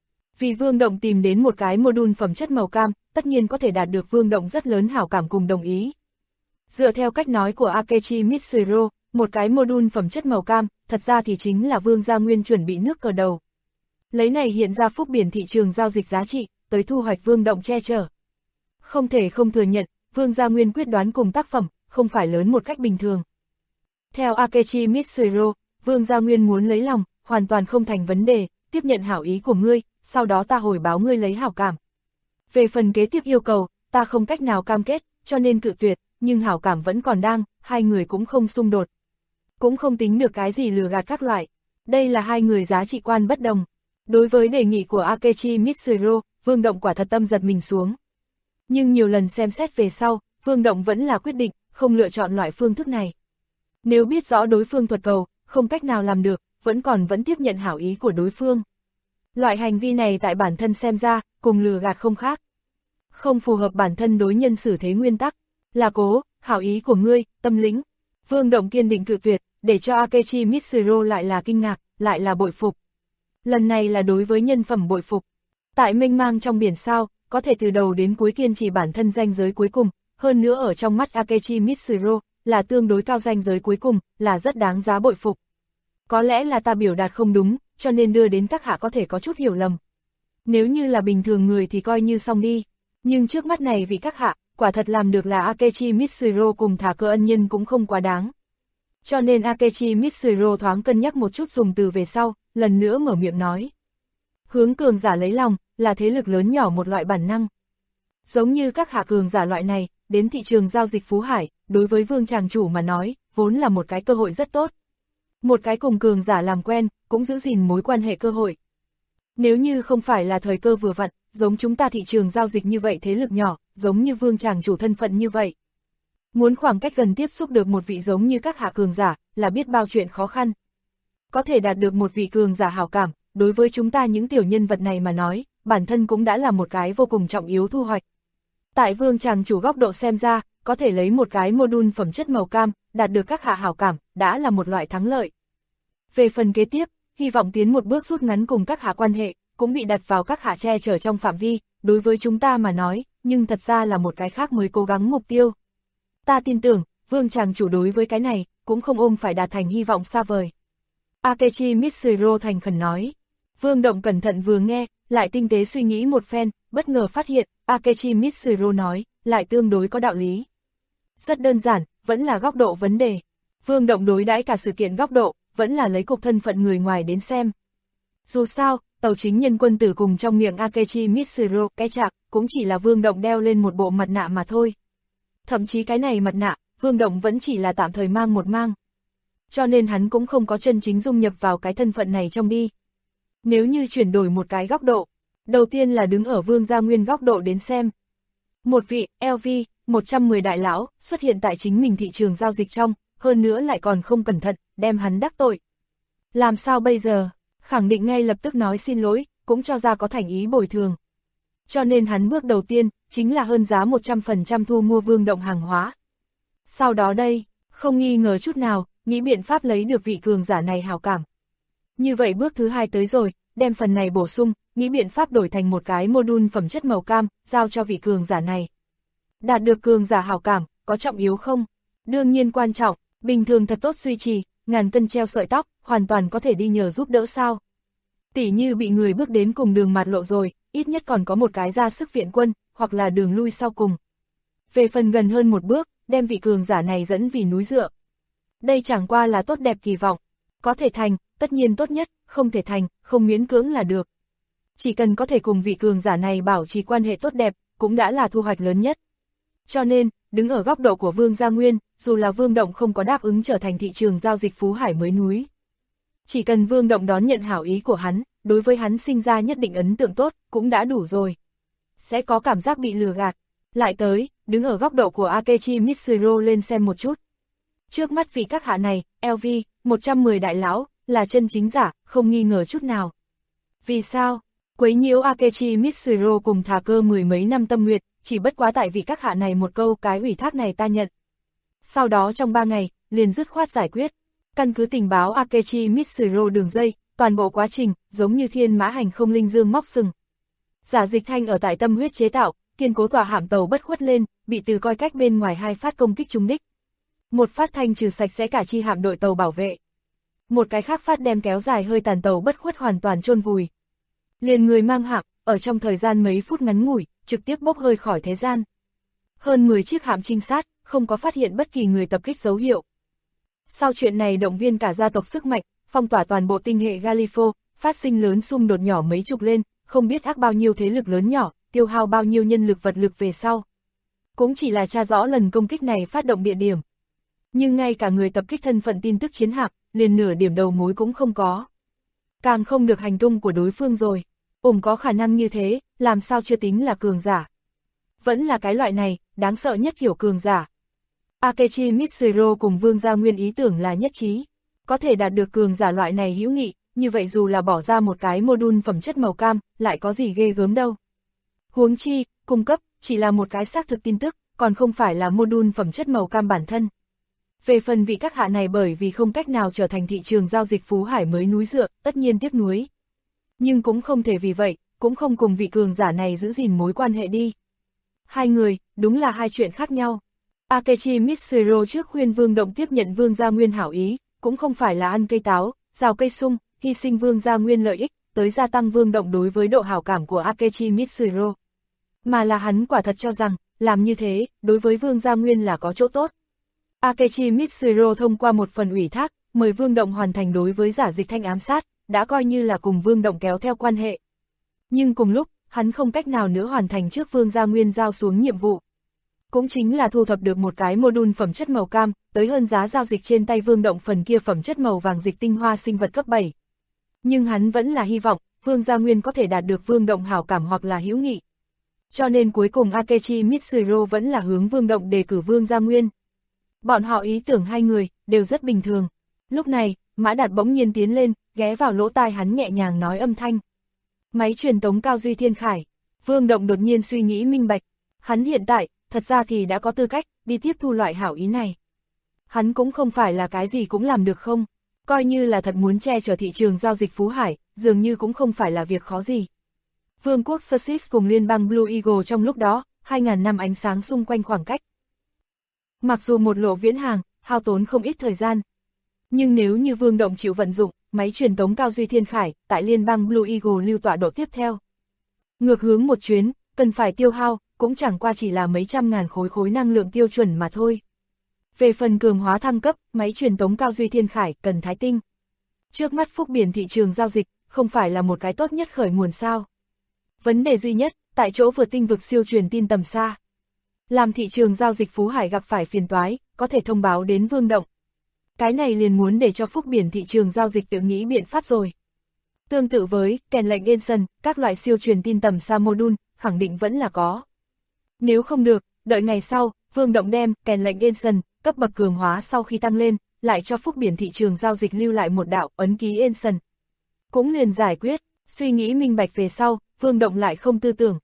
Vì Vương Động tìm đến một cái module phẩm chất màu cam, tất nhiên có thể đạt được Vương Động rất lớn hảo cảm cùng đồng ý. Dựa theo cách nói của Akechi Mitsuru, một cái module phẩm chất màu cam, thật ra thì chính là Vương Gia Nguyên chuẩn bị nước cờ đầu. Lấy này hiện ra phúc biển thị trường giao dịch giá trị, tới thu hoạch Vương Động che chở. Không thể không thừa nhận, Vương Gia Nguyên quyết đoán cùng tác phẩm, không phải lớn một cách bình thường. Theo Akechi Mitsuru, Vương Gia Nguyên muốn lấy lòng, hoàn toàn không thành vấn đề, tiếp nhận hảo ý của ngươi, sau đó ta hồi báo ngươi lấy hảo cảm. Về phần kế tiếp yêu cầu, ta không cách nào cam kết, cho nên cự tuyệt, nhưng hảo cảm vẫn còn đang, hai người cũng không xung đột. Cũng không tính được cái gì lừa gạt các loại. Đây là hai người giá trị quan bất đồng. Đối với đề nghị của Akechi Mitsuru, Vương Động quả thật tâm giật mình xuống. Nhưng nhiều lần xem xét về sau, Vương Động vẫn là quyết định, không lựa chọn loại phương thức này. Nếu biết rõ đối phương thuật cầu, không cách nào làm được, vẫn tiếp nhận hảo ý của đối phương. Loại hành vi này tại bản thân xem ra, cùng lừa gạt không khác. Không phù hợp bản thân đối nhân xử thế nguyên tắc, là cố, hảo ý của ngươi, tâm lĩnh. Vương Động kiên định cự tuyệt, để cho Akechi Mitsuru lại là kinh ngạc, lại là bội phục. Lần này là đối với nhân phẩm bội phục. Tại mênh mang trong biển sao, có thể từ đầu đến cuối kiên trì bản thân ranh giới cuối cùng, hơn nữa ở trong mắt Akechi Mitsuru, là tương đối cao ranh giới cuối cùng, là rất đáng giá bội phục. Có lẽ là ta biểu đạt không đúng, cho nên đưa đến các hạ có thể có chút hiểu lầm. Nếu như là bình thường người thì coi như xong đi, nhưng trước mắt này vì các hạ, quả thật làm được là Akechi Mitsuru cùng thả cơ ân nhân cũng không quá đáng. Cho nên Akechi Mitsuru thoáng cân nhắc một chút dùng từ về sau, lần nữa mở miệng nói. Hướng cường giả lấy lòng, là thế lực lớn nhỏ một loại bản năng. Giống như các hạ cường giả loại này, đến thị trường giao dịch Phú Hải, đối với Vương Tràng Chủ mà nói, vốn là một cái cơ hội rất tốt. Một cái cùng cường giả làm quen, cũng giữ gìn mối quan hệ cơ hội. Nếu như không phải là thời cơ vừa vặn, giống chúng ta thị trường giao dịch như vậy thế lực nhỏ, giống như Vương Tràng Chủ thân phận như vậy. Muốn khoảng cách gần tiếp xúc được một vị giống như các hạ cường giả, là biết bao chuyện khó khăn. Có thể đạt được một vị cường giả hảo cảm, đối với chúng ta những tiểu nhân vật này mà nói, bản thân cũng đã là một cái vô cùng trọng yếu thu hoạch. Tại Vương Tràng Chủ góc độ xem ra, có thể lấy một cái module phẩm chất màu cam, đạt được các hạ hảo cảm, đã là một loại thắng lợi. Về phần kế tiếp, hy vọng tiến một bước rút ngắn cùng các hạ quan hệ, cũng bị đặt vào các hạ che chở trong phạm vi, đối với chúng ta mà nói, nhưng thật ra là một cái khác mới cố gắng mục tiêu. Ta tin tưởng, Vương Tràng Chủ đối với cái này, cũng không ôm phải đạt thành hy vọng xa vời. Akechi Mitsuru thành khẩn nói. Vương Động cẩn thận vừa nghe, lại tinh tế suy nghĩ một phen, bất ngờ phát hiện, Akechi Mitsuru nói, lại tương đối có đạo lý. Rất đơn giản, vẫn là góc độ vấn đề. Vương Động đối đãi cả sự kiện góc độ, vẫn là lấy cục thân phận người ngoài đến xem. Dù sao, tàu chính nhân quân tử cùng trong miệng Akechi Mitsuru, cái chạc, cũng chỉ là Vương Động đeo lên một bộ mặt nạ mà thôi. Thậm chí cái này mặt nạ, Vương Động vẫn chỉ là tạm thời mang một mang. Cho nên hắn cũng không có chân chính dung nhập vào cái thân phận này trong đi. Nếu như chuyển đổi một cái góc độ, đầu tiên là đứng ở Vương Gia Nguyên góc độ đến xem. Một vị, LV, 110 đại lão, xuất hiện tại chính mình thị trường giao dịch trong, hơn nữa lại còn không cẩn thận, đem hắn đắc tội. Làm sao bây giờ? Khẳng định ngay lập tức nói xin lỗi, cũng cho ra có thành ý bồi thường. Cho nên hắn bước đầu tiên, chính là hơn giá 100% thu mua Vương Động hàng hóa. Sau đó đây, không nghi ngờ chút nào, nghĩ biện pháp lấy được vị cường giả này hảo cảm. Như vậy bước thứ hai tới rồi, đem phần này bổ sung, nghĩ biện pháp đổi thành một cái module phẩm chất màu cam, giao cho vị cường giả này. Đạt được cường giả hảo cảm, có trọng yếu không? Đương nhiên quan trọng, bình thường thật tốt duy trì, ngàn cân treo sợi tóc, hoàn toàn có thể đi nhờ giúp đỡ sao. Tỉ như bị người bước đến cùng đường mạt lộ rồi, ít nhất còn có một cái ra sức viện quân, hoặc là đường lui sau cùng. Về phần gần hơn một bước, đem vị cường giả này dẫn vì núi dựa. Đây chẳng qua là tốt đẹp kỳ vọng. Có thể thành, tất nhiên tốt nhất, không thể thành, không miễn cưỡng là được. Chỉ cần có thể cùng vị cường giả này bảo trì quan hệ tốt đẹp, cũng đã là thu hoạch lớn nhất. Cho nên, đứng ở góc độ của Vương Gia Nguyên, dù là Vương Động không có đáp ứng trở thành thị trường giao dịch Phú Hải mới núi. Chỉ cần Vương Động đón nhận hảo ý của hắn, đối với hắn sinh ra nhất định ấn tượng tốt, cũng đã đủ rồi. Sẽ có cảm giác bị lừa gạt. Lại tới, đứng ở góc độ của Akechi Mitsuru lên xem một chút. Trước mắt vị các hạ này, LV, 110 đại lão, là chân chính giả, không nghi ngờ chút nào. Vì sao? Quấy nhiễu Akechi Mitsuru cùng thả cơ mười mấy năm tâm nguyệt, chỉ bất quá tại vì các hạ này một câu cái ủy thác này ta nhận. Sau đó trong 3 ngày, liền dứt khoát giải quyết. Căn cứ tình báo Akechi Mitsuru đường dây, toàn bộ quá trình, giống như thiên mã hành không linh dương móc sừng. Giả Dịch Thanh ở tại tâm huyết chế tạo, kiên cố tòa hạm tàu bất khuất lên, bị từ coi cách bên ngoài 2 phát công kích trúng đích. Một phát thanh trừ sạch sẽ cả chi hạm đội tàu bảo vệ. Một cái khác phát đem kéo dài hơi tàn tàu bất khuất hoàn toàn chôn vùi. Liền người mang hạm, ở trong thời gian mấy phút ngắn ngủi, trực tiếp bốc hơi khỏi thế gian. Hơn 10 chiếc hạm trinh sát, không có phát hiện bất kỳ người tập kích dấu hiệu. Sau chuyện này động viên cả gia tộc sức mạnh, phong tỏa toàn bộ tinh hệ Galifo, phát sinh lớn xung đột nhỏ mấy chục lên, không biết ác bao nhiêu thế lực lớn nhỏ, tiêu hao bao nhiêu nhân lực vật lực về sau. Cũng chỉ là tra rõ lần công kích này phát động địa điểm. Nhưng ngay cả người tập kích thân phận tin tức chiến hạm, liền nửa điểm đầu mối cũng không có. Càng không được hành tung của đối phương rồi. Có khả năng như thế, làm sao chưa tính là cường giả. Vẫn là cái loại này, đáng sợ nhất kiểu cường giả. Akechi Mitsuru cùng Vương Gia Nguyên ý tưởng là nhất trí. Có thể đạt được cường giả loại này hữu nghị, như vậy dù là bỏ ra một cái module phẩm chất màu cam, lại có gì ghê gớm đâu. Huống chi, cung cấp, chỉ là một cái xác thực tin tức, còn không phải là module phẩm chất màu cam bản thân. Về phần vị các hạ này bởi vì không cách nào trở thành thị trường giao dịch Phú Hải mới núi dựa, tất nhiên tiếc nuối. Nhưng cũng không thể vì vậy, cũng không cùng vị cường giả này giữ gìn mối quan hệ đi. Hai người, đúng là hai chuyện khác nhau. Akechi Mitsuru trước khuyên Vương Động tiếp nhận Vương Gia Nguyên hảo ý, cũng không phải là ăn cây táo, rào cây sung, hy sinh Vương Gia Nguyên lợi ích, tới gia tăng Vương Động đối với độ hảo cảm của Akechi Mitsuru. Mà là hắn quả thật cho rằng, làm như thế, đối với Vương Gia Nguyên là có chỗ tốt. Akechi Mitsuru thông qua một phần ủy thác, mời Vương Động hoàn thành đối với Giả Dịch Thanh ám sát, đã coi như là cùng Vương Động kéo theo quan hệ. Nhưng cùng lúc, hắn không cách nào nữa hoàn thành trước Vương Gia Nguyên giao xuống nhiệm vụ. Cũng chính là thu thập được một cái module phẩm chất màu cam, tới hơn giá giao dịch trên tay Vương Động phần kia phẩm chất màu vàng dịch tinh hoa sinh vật cấp 7. Nhưng hắn vẫn là hy vọng, Vương Gia Nguyên có thể đạt được Vương Động hảo cảm hoặc là hữu nghị. Cho nên cuối cùng Akechi Mitsuru vẫn là hướng Vương Động đề cử Vương Gia Nguyên. Bọn họ ý tưởng hai người, đều rất bình thường. Lúc này, Mã Đạt bỗng nhiên tiến lên, ghé vào lỗ tai hắn nhẹ nhàng nói âm thanh. Máy truyền tống Cao Duy Thiên Khải. Vương Động đột nhiên suy nghĩ minh bạch. Hắn hiện tại, thật ra thì đã có tư cách, đi tiếp thu loại hảo ý này. Hắn cũng không phải là cái gì cũng làm được không. Coi như là thật muốn che chở thị trường giao dịch Phú Hải, dường như cũng không phải là việc khó gì. Vương quốc Sussex cùng liên bang Blue Eagle trong lúc đó, 2.000 năm ánh sáng xung quanh khoảng cách. Mặc dù một lộ viễn hàng, hao tốn không ít thời gian. Nhưng nếu như Vương Động chịu vận dụng, máy truyền tống Cao Duy Thiên Khải, tại liên bang Blue Eagle lưu tọa độ tiếp theo. Ngược hướng một chuyến, cần phải tiêu hao, cũng chẳng qua chỉ là mấy trăm ngàn khối năng lượng tiêu chuẩn mà thôi. Về phần cường hóa thăng cấp, máy truyền tống cao duy thiên khải cần Thái Tinh. Trước mắt Phúc Biển thị trường giao dịch, không phải là một cái tốt nhất khởi nguồn sao. Vấn đề duy nhất, tại chỗ vượt tinh vực siêu truyền tin tầm xa. Làm thị trường giao dịch Phú Hải gặp phải phiền toái, có thể thông báo đến Vương Động. Cái này liền muốn để cho Phúc Biển thị trường giao dịch tự nghĩ biện pháp rồi. Tương tự với kèn lệnh Ensign, các loại siêu truyền tin tầm xa module, khẳng định vẫn là có. Nếu không được, đợi ngày sau, Vương Động đem kèn lệnh Ensign, cấp bậc cường hóa sau khi tăng lên, lại cho Phúc Biển thị trường giao dịch lưu lại một đạo ấn ký Ensign. Cũng liền giải quyết, suy nghĩ minh bạch về sau, Vương Động lại không tư tưởng.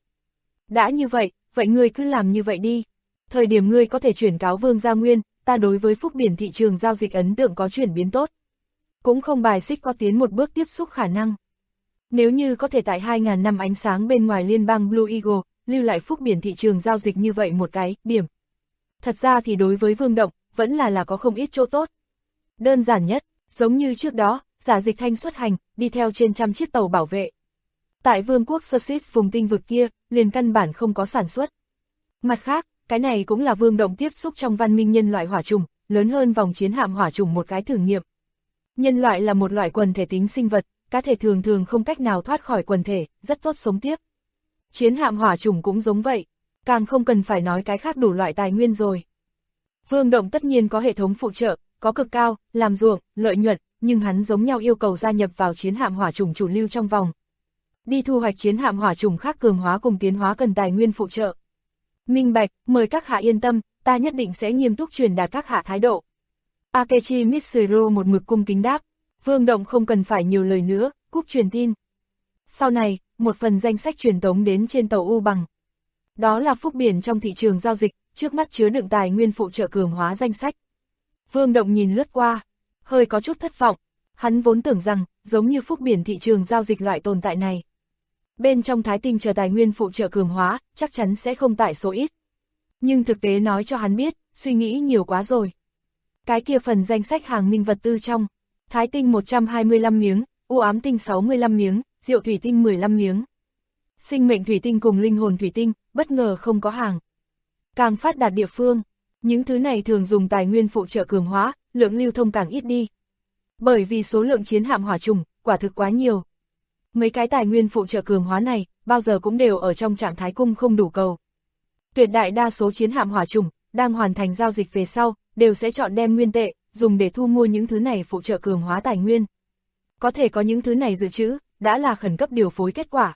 Đã như vậy, vậy ngươi cứ làm như vậy đi. Thời điểm ngươi có thể chuyển cáo Vương Gia Nguyên, ta đối với Phúc Biển thị trường giao dịch ấn tượng có chuyển biến tốt. Cũng không bài xích có tiến một bước tiếp xúc khả năng. Nếu như có thể tại 2.000 năm ánh sáng bên ngoài liên bang Blue Eagle, lưu lại Phúc Biển thị trường giao dịch như vậy một cái điểm. Thật ra thì đối với Vương Động, vẫn là có không ít chỗ tốt. Đơn giản nhất, giống như trước đó, giả dịch thanh xuất hành, đi theo trên trăm chiếc tàu bảo vệ. Tại Vương quốc Sussex vùng tinh vực kia, liền căn bản không có sản xuất. Mặt khác, cái này cũng là Vương Động tiếp xúc trong văn minh nhân loại hỏa trùng, lớn hơn vòng chiến hạm hỏa trùng một cái thử nghiệm. Nhân loại là một loại quần thể tính sinh vật, cá thể thường thường không cách nào thoát khỏi quần thể, rất tốt sống tiếp. Chiến hạm hỏa trùng cũng giống vậy, càng không cần phải nói cái khác đủ loại tài nguyên rồi. Vương Động tất nhiên có hệ thống phụ trợ, có cực cao, làm ruộng, lợi nhuận, nhưng hắn giống nhau yêu cầu gia nhập vào chiến hạm hỏa trùng chủ lưu trong vòng. Đi thu hoạch chiến hạm hỏa trùng khác cường hóa cùng tiến hóa cần tài nguyên phụ trợ. Minh bạch, mời các hạ yên tâm, ta nhất định sẽ nghiêm túc truyền đạt các hạ thái độ. Akechi Mitsuru một mực cung kính đáp, Vương Động không cần phải nhiều lời nữa, cúp truyền tin. Sau này, một phần danh sách truyền tống đến trên tàu U Bằng. Đó là Phúc Biển trong thị trường giao dịch, trước mắt chứa đựng tài nguyên phụ trợ cường hóa danh sách. Vương Động nhìn lướt qua, hơi có chút thất vọng, hắn vốn tưởng rằng, giống như Phúc Biển thị trường giao dịch loại tồn tại này. Bên trong Thái Tinh chờ tài nguyên phụ trợ cường hóa, chắc chắn sẽ không tại số ít. Nhưng thực tế nói cho hắn biết, suy nghĩ nhiều quá rồi. Cái kia phần danh sách hàng minh vật tư trong, Thái Tinh 125 miếng, u ám tinh 65 miếng, diệu thủy tinh 15 miếng. Sinh mệnh thủy tinh cùng linh hồn thủy tinh, bất ngờ không có hàng. Càng phát đạt địa phương, những thứ này thường dùng tài nguyên phụ trợ cường hóa, lượng lưu thông càng ít đi. Bởi vì số lượng chiến hạm hỏa trùng, quả thực quá nhiều. Mấy cái tài nguyên phụ trợ cường hóa này, bao giờ cũng đều ở trong trạng thái cung không đủ cầu. Tuyệt đại đa số chiến hạm hỏa trùng, đang hoàn thành giao dịch về sau, đều sẽ chọn đem nguyên tệ, dùng để thu mua những thứ này phụ trợ cường hóa tài nguyên. Có thể có những thứ này dự trữ, đã là khẩn cấp điều phối kết quả.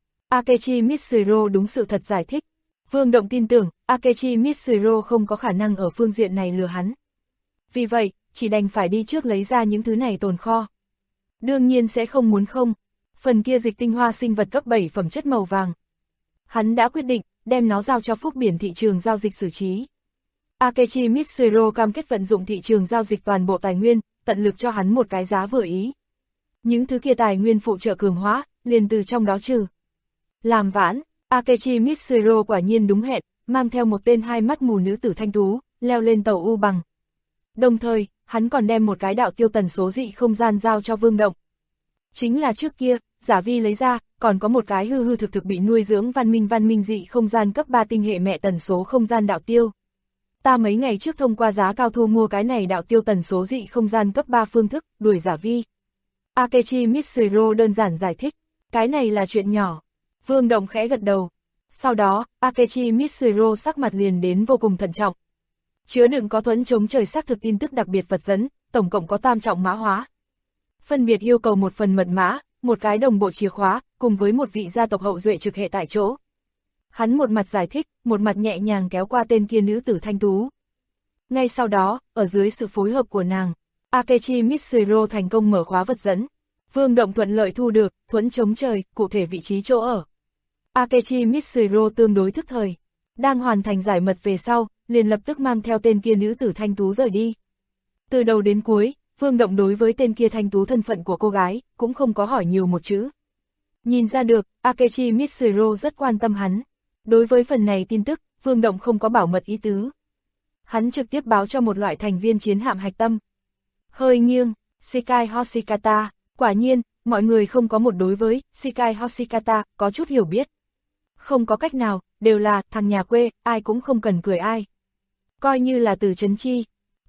Akechi Mitsuru đúng sự thật giải thích. Vương Động tin tưởng, Akechi Mitsuru không có khả năng ở phương diện này lừa hắn. Vì vậy, chỉ đành phải đi trước lấy ra những thứ này tồn kho. Đương nhiên sẽ không muốn không. Phần kia dịch tinh hoa sinh vật cấp 7 phẩm chất màu vàng. Hắn đã quyết định, đem nó giao cho Phúc Biển thị trường giao dịch xử trí. Akechi Mitsuru cam kết vận dụng thị trường giao dịch toàn bộ tài nguyên, tận lực cho hắn một cái giá vừa ý. Những thứ kia tài nguyên phụ trợ cường hóa, liền từ trong đó trừ. Làm vãn, Akechi Mitsuru quả nhiên đúng hẹn, mang theo một tên hai mắt mù nữ tử thanh tú, leo lên tàu U Bằng. Đồng thời, hắn còn đem một cái đạo tiêu tần số dị không gian giao cho Vương Động. Chính là trước kia, Giả Vi lấy ra, còn có một cái hư hư thực thực bị nuôi dưỡng văn minh dị không gian cấp 3 tinh hệ mẹ tần số không gian đạo tiêu. Ta mấy ngày trước thông qua giá cao thu mua cái này đạo tiêu tần số dị không gian cấp 3 phương thức, đuổi Giả Vi. Akechi Mitsuru đơn giản giải thích, cái này là chuyện nhỏ. Vương Động khẽ gật đầu. Sau đó, Akechi Mitsuru sắc mặt liền đến vô cùng thận trọng. Chứa đựng có thuẫn chống trời xác thực tin tức đặc biệt vật dẫn, tổng cộng có tam trọng mã hóa. Phân biệt yêu cầu một phần mật mã, một cái đồng bộ chìa khóa, cùng với một vị gia tộc hậu duệ trực hệ tại chỗ. Hắn một mặt giải thích, một mặt nhẹ nhàng kéo qua tên kia nữ tử thanh tú. Ngay sau đó, ở dưới sự phối hợp của nàng, Akechi Mitsuru thành công mở khóa vật dẫn. Vương Động thuận lợi thu được, thuẫn chống trời, cụ thể vị trí chỗ ở. Akechi Mitsuru tương đối thức thời. Đang hoàn thành giải mật về sau, liền lập tức mang theo tên kia nữ tử thanh tú rời đi. Từ đầu đến cuối, Vương Động đối với tên kia thanh tú thân phận của cô gái, cũng không có hỏi nhiều một chữ. Nhìn ra được, Akechi Mitsuru rất quan tâm hắn. Đối với phần này tin tức, Vương Động không có bảo mật ý tứ. Hắn trực tiếp báo cho một loại thành viên chiến hạm hạch tâm. Hơi nghiêng, Shikai Hoshikata, quả nhiên, mọi người không có một đối với Shikai Hoshikata có chút hiểu biết. Không có cách nào, đều là thằng nhà quê, ai cũng không cần cười ai. Coi như là từ Trấn Chi,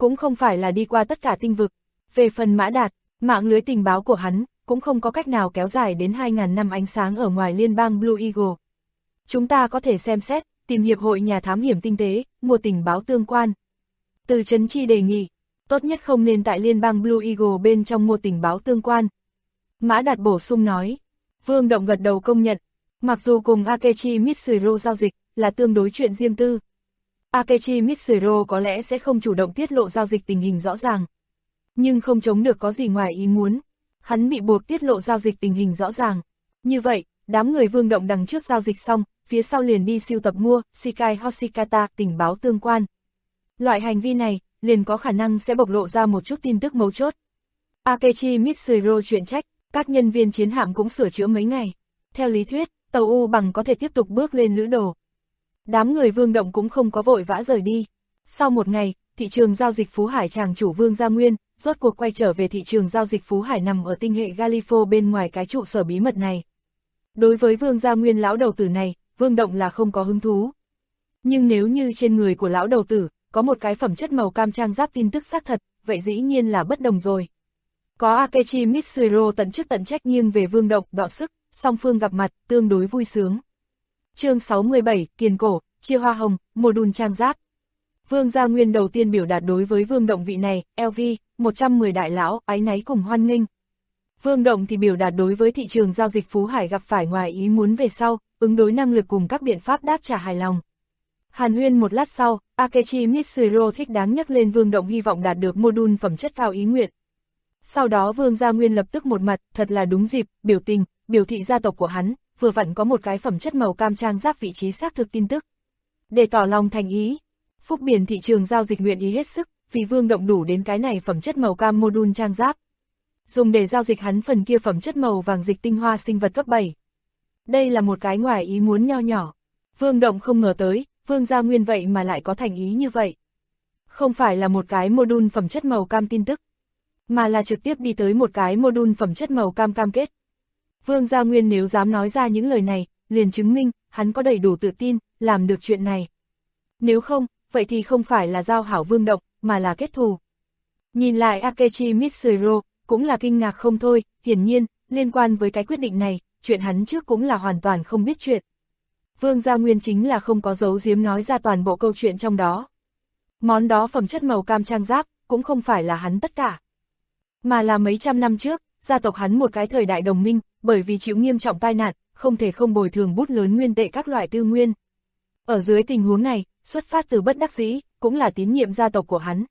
cũng không phải là đi qua tất cả tinh vực. Về phần Mã Đạt, mạng lưới tình báo của hắn cũng không có cách nào kéo dài đến 2.000 năm ánh sáng ở ngoài liên bang Blue Eagle. Chúng ta có thể xem xét, tìm hiệp hội nhà thám hiểm tinh tế, mua tình báo tương quan. Từ Trấn Chi đề nghị, tốt nhất không nên tại liên bang Blue Eagle bên trong mua tình báo tương quan. Mã Đạt bổ sung nói. Vương Động gật đầu công nhận, mặc dù cùng Akechi Mitsuru giao dịch là tương đối chuyện riêng tư. Akechi Mitsuru có lẽ sẽ không chủ động tiết lộ giao dịch tình hình rõ ràng. Nhưng không chống được có gì ngoài ý muốn. Hắn bị buộc tiết lộ giao dịch tình hình rõ ràng. Như vậy, đám người Vương Động đằng trước giao dịch xong, phía sau liền đi siêu tập mua Shikai Hoshikata tình báo tương quan. Loại hành vi này, liền có khả năng sẽ bộc lộ ra một chút tin tức mấu chốt. Akechi Mitsuru chuyện trách, các nhân viên chiến hạm cũng sửa chữa mấy ngày. Theo lý thuyết, tàu U Bằng có thể tiếp tục bước lên lữ đồ. Đám người Vương Động cũng không có vội vã rời đi. Sau một ngày, thị trường giao dịch Phú Hải tràng chủ Vương Gia Nguyên, rốt cuộc quay trở về thị trường giao dịch Phú Hải nằm ở tinh hệ Galifo bên ngoài cái trụ sở bí mật này. Đối với Vương Gia Nguyên lão đầu tử này, Vương Động là không có hứng thú. Nhưng nếu như trên người của lão đầu tử, có một cái phẩm chất màu cam trang giáp tin tức xác thật, vậy dĩ nhiên là bất đồng rồi. Có Akechi Mitsuru tận chức tận trách nghiêng về Vương Động, đọ sức, song phương gặp mặt, tương đối vui sướng. Chương 67, Kiền Cổ, chia hoa hồng, mùa đun trang giáp. Vương Gia Nguyên đầu tiên biểu đạt đối với Vương Động vị này, LV, 110 đại lão, áy náy cùng hoan nghênh. Vương Động thì biểu đạt đối với thị trường giao dịch Phú Hải gặp phải ngoài ý muốn về sau, ứng đối năng lực cùng các biện pháp đáp trả hài lòng. Hàn huyên một lát sau, Akechi Mitsuru thích đáng nhắc lên Vương Động hy vọng đạt được module phẩm chất cao ý nguyện. Sau đó Vương Gia Nguyên lập tức một mặt, thật là đúng dịp, biểu tình, biểu thị gia tộc của hắn, vừa vặn có một cái phẩm chất màu cam trang giáp vị trí xác thực tin tức. Để tỏ lòng thành ý, Phúc Biển thị trường giao dịch nguyện ý hết sức, vì Vương Động đủ đến cái này phẩm chất màu cam module trang giáp. Dùng để giao dịch hắn phần kia phẩm chất màu vàng dịch tinh hoa sinh vật cấp 7. Đây là một cái ngoài ý muốn nho nhỏ. Vương Động không ngờ tới, Vương Gia Nguyên vậy mà lại có thành ý như vậy. Không phải là một cái module phẩm chất màu cam tin tức, mà là trực tiếp đi tới một cái module phẩm chất màu cam cam kết. Vương Gia Nguyên nếu dám nói ra những lời này, liền chứng minh, hắn có đầy đủ tự tin, làm được chuyện này. Nếu không, vậy thì không phải là giao hảo Vương Động, mà là kết thù. Nhìn lại Akechi Mitsuru, cũng là kinh ngạc không thôi, hiển nhiên, liên quan với cái quyết định này, chuyện hắn trước cũng là hoàn toàn không biết chuyện. Vương Gia Nguyên chính là không có giấu giếm nói ra toàn bộ câu chuyện trong đó. Món đó phẩm chất màu cam trang giáp, cũng không phải là hắn tất cả. Mà là mấy trăm năm trước, gia tộc hắn một cái thời đại đồng minh, bởi vì chịu nghiêm trọng tai nạn, không thể không bồi thường bút lớn nguyên tệ các loại tư nguyên. Ở dưới tình huống này, xuất phát từ bất đắc dĩ, cũng là tín nhiệm gia tộc của hắn.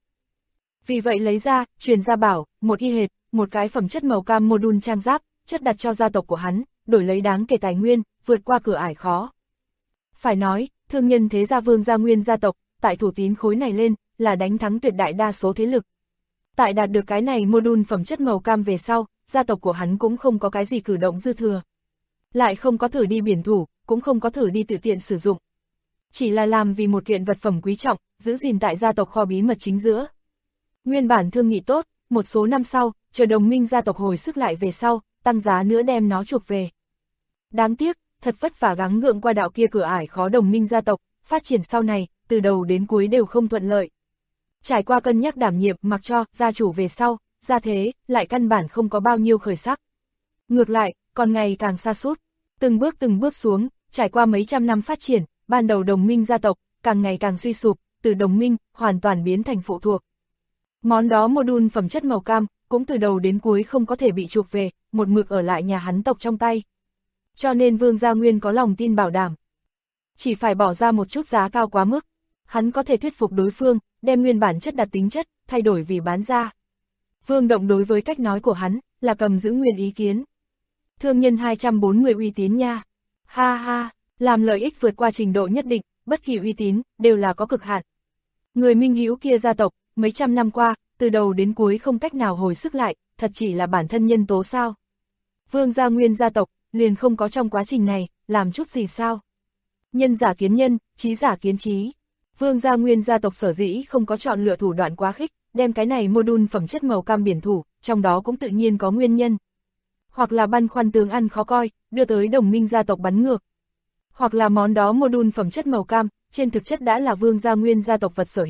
Vì vậy lấy ra, truyền gia bảo, một y hệt, một cái phẩm chất màu cam module trang giáp, chất đặt cho gia tộc của hắn, đổi lấy đáng kể tài nguyên, vượt qua cửa ải khó. Phải nói, thương nhân thế gia Vương Gia Nguyên gia tộc, tại thủ tín khối này lên, là đánh thắng tuyệt đại đa số thế lực. Tại đạt được cái này module phẩm chất màu cam về sau, gia tộc của hắn cũng không có cái gì cử động dư thừa. Lại không có thử đi biển thủ, cũng không có thử đi tự tiện sử dụng. Chỉ là làm vì một kiện vật phẩm quý trọng, giữ gìn tại gia tộc kho bí mật chính giữa. Nguyên bản thương nghị tốt, một số năm sau, chờ đồng minh gia tộc hồi sức lại về sau, tăng giá nữa đem nó chuộc về. Đáng tiếc, thật vất vả gắng gượng qua đạo kia cửa ải khó đồng minh gia tộc, phát triển sau này, từ đầu đến cuối đều không thuận lợi. Trải qua cân nhắc đảm nhiệm mặc cho gia chủ về sau, gia thế, lại căn bản không có bao nhiêu khởi sắc. Ngược lại, còn ngày càng sa sút, từng bước xuống, trải qua mấy trăm năm phát triển, ban đầu đồng minh gia tộc, càng ngày càng suy sụp, từ đồng minh, hoàn toàn biến thành phụ thuộc. Món đó module phẩm chất màu cam, cũng từ đầu đến cuối không có thể bị chuộc về, một mực ở lại nhà hắn tộc trong tay. Cho nên Vương Gia Nguyên có lòng tin bảo đảm. Chỉ phải bỏ ra một chút giá cao quá mức, hắn có thể thuyết phục đối phương, đem nguyên bản chất đặt tính chất, thay đổi vì bán ra. Vương Động đối với cách nói của hắn, là cầm giữ nguyên ý kiến. Thương nhân 240 uy tín nha. Ha ha, làm lợi ích vượt qua trình độ nhất định, bất kỳ uy tín, đều là có cực hạn. Người minh hữu kia gia tộc, mấy trăm năm qua, từ đầu đến cuối không cách nào hồi sức lại, thật chỉ là bản thân nhân tố sao. Vương Gia Nguyên gia tộc, liền không có trong quá trình này, làm chút gì sao. Nhân giả kiến nhân, trí giả kiến trí. Vương Gia Nguyên gia tộc sở dĩ không có chọn lựa thủ đoạn quá khích, đem cái này module phẩm chất màu cam biển thủ, trong đó cũng tự nhiên có nguyên nhân. Hoặc là băn khoăn tướng ăn khó coi, đưa tới đồng minh gia tộc bắn ngược. Hoặc là món đó module phẩm chất màu cam, trên thực chất đã là Vương Gia Nguyên gia tộc vật sở hữu,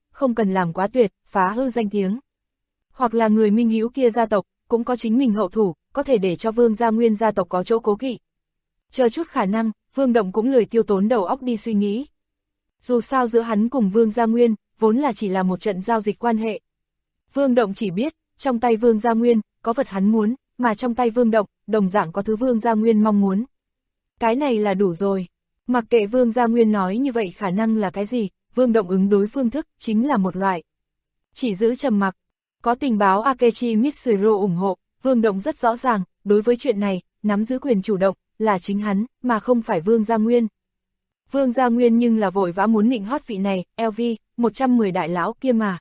không cần làm quá tuyệt, phá hư danh tiếng. Hoặc là người Minh Hữu kia gia tộc, cũng có chính mình hậu thủ, có thể để cho Vương Gia Nguyên gia tộc có chỗ cố kỵ. Chờ chút khả năng, Vương Động cũng lười tiêu tốn đầu óc đi suy nghĩ. Dù sao giữa hắn cùng Vương Gia Nguyên, vốn là chỉ là một trận giao dịch quan hệ. Vương Động chỉ biết, trong tay Vương Gia Nguyên, có vật hắn muốn, mà trong tay Vương Động, đồng dạng có thứ Vương Gia Nguyên mong muốn. Cái này là đủ rồi. Mặc kệ Vương Gia Nguyên nói như vậy khả năng là cái gì, Vương Động ứng đối phương thức, chính là một loại. Chỉ giữ trầm mặc. Có tình báo Akechi Mitsuru ủng hộ, Vương Động rất rõ ràng, đối với chuyện này, nắm giữ quyền chủ động, là chính hắn, mà không phải Vương Gia Nguyên. Vương Gia Nguyên nhưng là vội vã muốn nịnh hót vị này, LV, 110 đại lão kia mà.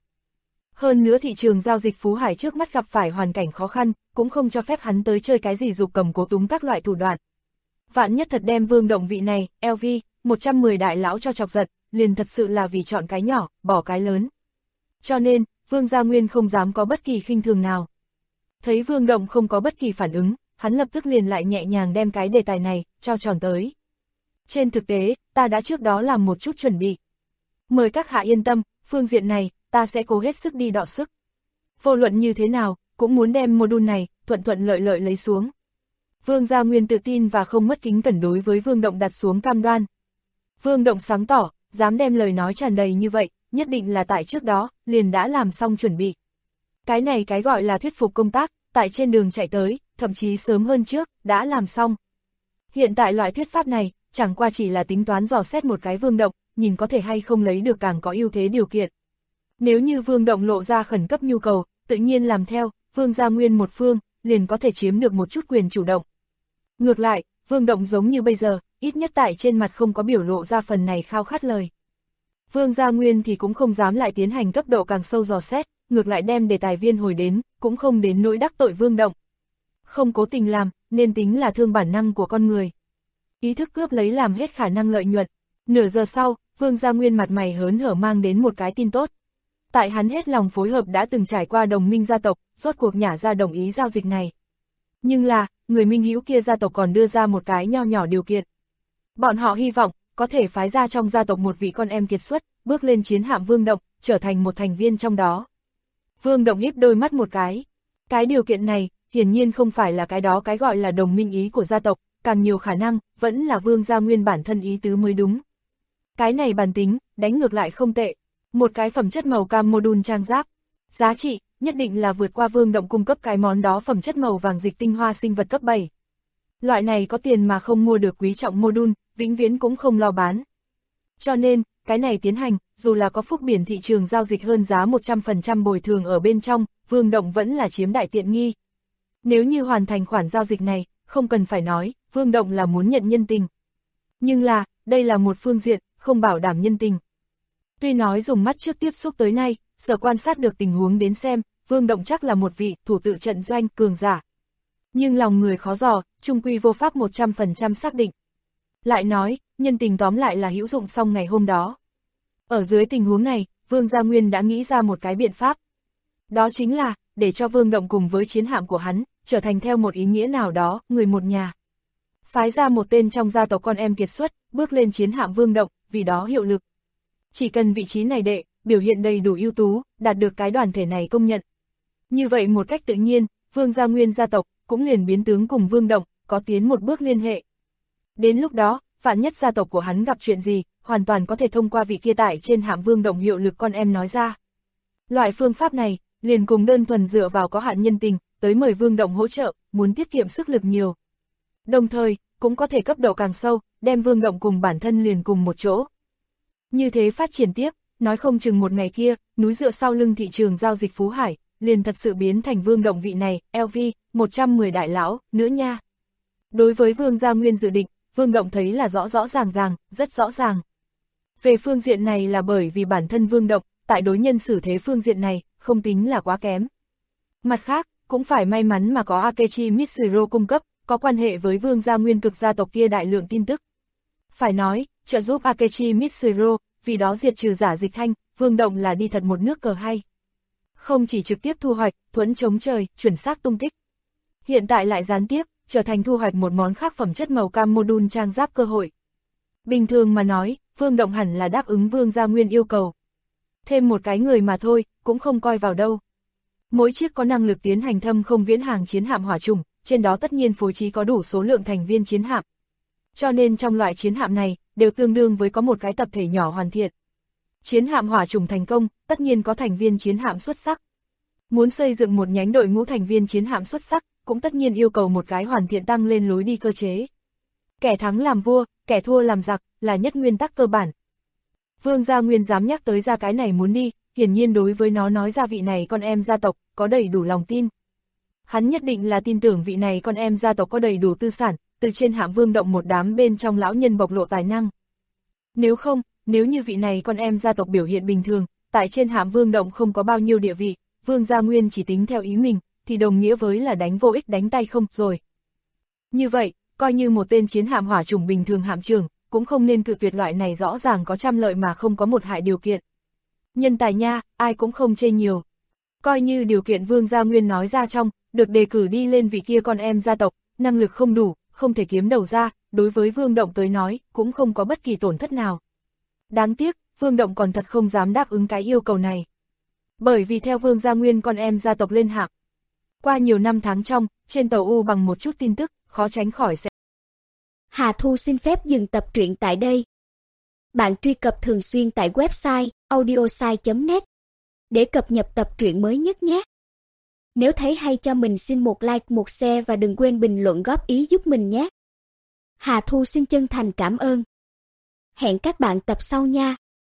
Hơn nữa thị trường giao dịch Phú Hải trước mắt gặp phải hoàn cảnh khó khăn, cũng không cho phép hắn tới chơi cái gì dục cầm cố túng các loại thủ đoạn. Vạn nhất thật đem Vương Động vị này, LV, 110 đại lão cho chọc giật, liền thật sự là vì chọn cái nhỏ, bỏ cái lớn. Cho nên, Vương Gia Nguyên không dám có bất kỳ khinh thường nào. Thấy Vương Động không có bất kỳ phản ứng, hắn lập tức liền lại nhẹ nhàng đem cái đề tài này, cho tròn tới. Trên thực tế, ta đã trước đó làm một chút chuẩn bị. Mời các hạ yên tâm, phương diện này, ta sẽ cố hết sức đi đọ sức. Vô luận như thế nào, cũng muốn đem module này, thuận thuận lợi lợi lấy xuống. Vương Gia Nguyên tự tin và không mất kính cẩn đối với Vương Động đặt xuống cam đoan. Vương Động sáng tỏ, dám đem lời nói tràn đầy như vậy, nhất định là tại trước đó, liền đã làm xong chuẩn bị. Cái này cái gọi là thuyết phục công tác, tại trên đường chạy tới, thậm chí sớm hơn trước, đã làm xong. Hiện tại loại thuyết pháp này, chẳng qua chỉ là tính toán dò xét một cái Vương Động, nhìn có thể hay không lấy được càng có ưu thế điều kiện. Nếu như Vương Động lộ ra khẩn cấp nhu cầu, tự nhiên làm theo, Vương Gia Nguyên một phương, liền có thể chiếm được một chút quyền chủ động. Ngược lại, Vương Động giống như bây giờ, ít nhất tại trên mặt không có biểu lộ ra phần này khao khát lời. Vương Gia Nguyên thì cũng không dám lại tiến hành cấp độ càng sâu dò xét, ngược lại đem đề tài viên hồi đến, cũng không đến nỗi đắc tội Vương Động. Không cố tình làm, nên tính là thương bản năng của con người. Ý thức cướp lấy làm hết khả năng lợi nhuận. Nửa giờ sau, Vương Gia Nguyên mặt mày hớn hở mang đến một cái tin tốt. Tại hắn hết lòng phối hợp đã từng trải qua đồng minh gia tộc, rốt cuộc nhả ra đồng ý giao dịch này. Nhưng là, người Minh Hữu kia gia tộc còn đưa ra một cái nho nhỏ điều kiện. Bọn họ hy vọng, có thể phái ra trong gia tộc một vị con em kiệt xuất, bước lên chiến hạm Vương Động, trở thành một thành viên trong đó. Vương Động híp đôi mắt một cái. Cái điều kiện này, hiển nhiên không phải là cái đó cái gọi là đồng minh ý của gia tộc, càng nhiều khả năng, vẫn là Vương Gia Nguyên bản thân ý tứ mới đúng. Cái này bản tính, đánh ngược lại không tệ. Một cái phẩm chất màu cam module trang giáp. Giá trị, nhất định là vượt qua Vương Động cung cấp cái món đó phẩm chất màu vàng dịch tinh hoa sinh vật cấp 7. Loại này có tiền mà không mua được quý trọng module, vĩnh viễn cũng không lo bán. Cho nên, cái này tiến hành, dù là có phúc biển thị trường giao dịch hơn giá 100% bồi thường ở bên trong, Vương Động vẫn là chiếm đại tiện nghi. Nếu như hoàn thành khoản giao dịch này, không cần phải nói, Vương Động là muốn nhận nhân tình. Nhưng là, đây là một phương diện, không bảo đảm nhân tình. Tuy nói dùng mắt trước tiếp xúc tới nay, sở quan sát được tình huống đến xem, Vương Động chắc là một vị thủ tự trận doanh cường giả. Nhưng lòng người khó dò, chung quy vô pháp 100% xác định. Lại nói, nhân tình tóm lại là hữu dụng xong ngày hôm đó. Ở dưới tình huống này, Vương Gia Nguyên đã nghĩ ra một cái biện pháp. Đó chính là, để cho Vương Động cùng với chiến hạm của hắn, trở thành theo một ý nghĩa nào đó, người một nhà. Phái ra một tên trong gia tộc con em kiệt xuất, bước lên chiến hạm Vương Động, vì đó hiệu lực. Chỉ cần vị trí này đệ, biểu hiện đầy đủ ưu tú, đạt được cái đoàn thể này công nhận. Như vậy một cách tự nhiên, Vương Gia Nguyên gia tộc, cũng liền biến tướng cùng Vương Động, có tiến một bước liên hệ. Đến lúc đó, vạn nhất gia tộc của hắn gặp chuyện gì, hoàn toàn có thể thông qua vị kia tại trên hạm Vương Động hiệu lực con em nói ra. Loại phương pháp này, liền cùng đơn thuần dựa vào có hạn nhân tình, tới mời Vương Động hỗ trợ, muốn tiết kiệm sức lực nhiều. Đồng thời, cũng có thể cấp độ càng sâu, đem Vương Động cùng bản thân liền cùng một chỗ. Như thế phát triển tiếp, nói không chừng một ngày kia, núi dựa sau lưng thị trường giao dịch Phú Hải, liền thật sự biến thành Vương Động vị này, LV, 110 đại lão, nữa nha. Đối với Vương Gia Nguyên dự định, Vương Động thấy là rõ rõ ràng ràng, rất rõ ràng. Về phương diện này là bởi vì bản thân Vương Động, tại đối nhân xử thế phương diện này, không tính là quá kém. Mặt khác, cũng phải may mắn mà có Akechi Mitsuru cung cấp, có quan hệ với Vương Gia Nguyên cực gia tộc kia đại lượng tin tức. Phải nói, trợ giúp Akechi Mitsuru, vì đó diệt trừ giả dịch thanh, Vương Động là đi thật một nước cờ hay. Không chỉ trực tiếp thu hoạch, thuẫn chống trời, chuẩn xác tung tích. Hiện tại lại gián tiếp, trở thành thu hoạch một món khác phẩm chất màu cam module trang giáp cơ hội. Bình thường mà nói, Vương Động hẳn là đáp ứng Vương Gia Nguyên yêu cầu. Thêm một cái người mà thôi, cũng không coi vào đâu. Mỗi chiếc có năng lực tiến hành thâm không viễn hàng chiến hạm hỏa trùng, trên đó tất nhiên phối trí có đủ số lượng thành viên chiến hạm. Cho nên trong loại chiến hạm này, đều tương đương với có một cái tập thể nhỏ hoàn thiện. Chiến hạm hỏa trùng thành công, tất nhiên có thành viên chiến hạm xuất sắc. Muốn xây dựng một nhánh đội ngũ thành viên chiến hạm xuất sắc, cũng tất nhiên yêu cầu một cái hoàn thiện tăng lên lối đi cơ chế. Kẻ thắng làm vua, kẻ thua làm giặc, là nhất nguyên tắc cơ bản. Vương Gia Nguyên dám nhắc tới ra cái này muốn đi, hiển nhiên đối với nó nói ra vị này con em gia tộc, có đầy đủ lòng tin. Hắn nhất định là tin tưởng vị này con em gia tộc có đầy đủ tư sản, từ trên hạm Vương Động một đám bên trong lão nhân bộc lộ tài năng. Nếu không, nếu như vị này con em gia tộc biểu hiện bình thường, tại trên hạm Vương Động không có bao nhiêu địa vị, Vương Gia Nguyên chỉ tính theo ý mình, thì đồng nghĩa với là đánh vô ích đánh tay không rồi. Như vậy, coi như một tên chiến hạm hỏa trùng bình thường hạm trưởng, cũng không nên cự tuyệt loại này rõ ràng có trăm lợi mà không có một hại điều kiện. Nhân tài nha, ai cũng không chê nhiều. Coi như điều kiện Vương Gia Nguyên nói ra trong, được đề cử đi lên vị kia con em gia tộc, năng lực không đủ, không thể kiếm đầu ra, đối với Vương Động tới nói, cũng không có bất kỳ tổn thất nào. Đáng tiếc, Vương Động còn thật không dám đáp ứng cái yêu cầu này. Bởi vì theo Vương Gia Nguyên con em gia tộc lên hạm. Qua nhiều năm tháng trong, trên tàu U bằng một chút tin tức, khó tránh khỏi sẽ. Hà Thu xin phép dừng tập truyện tại đây. Bạn truy cập thường xuyên tại website audiosai.net để cập nhật tập truyện mới nhất nhé. Nếu thấy hay cho mình xin một like, một share và đừng quên bình luận góp ý giúp mình nhé. Hà Thu xin chân thành cảm ơn. Hẹn các bạn tập sau nha.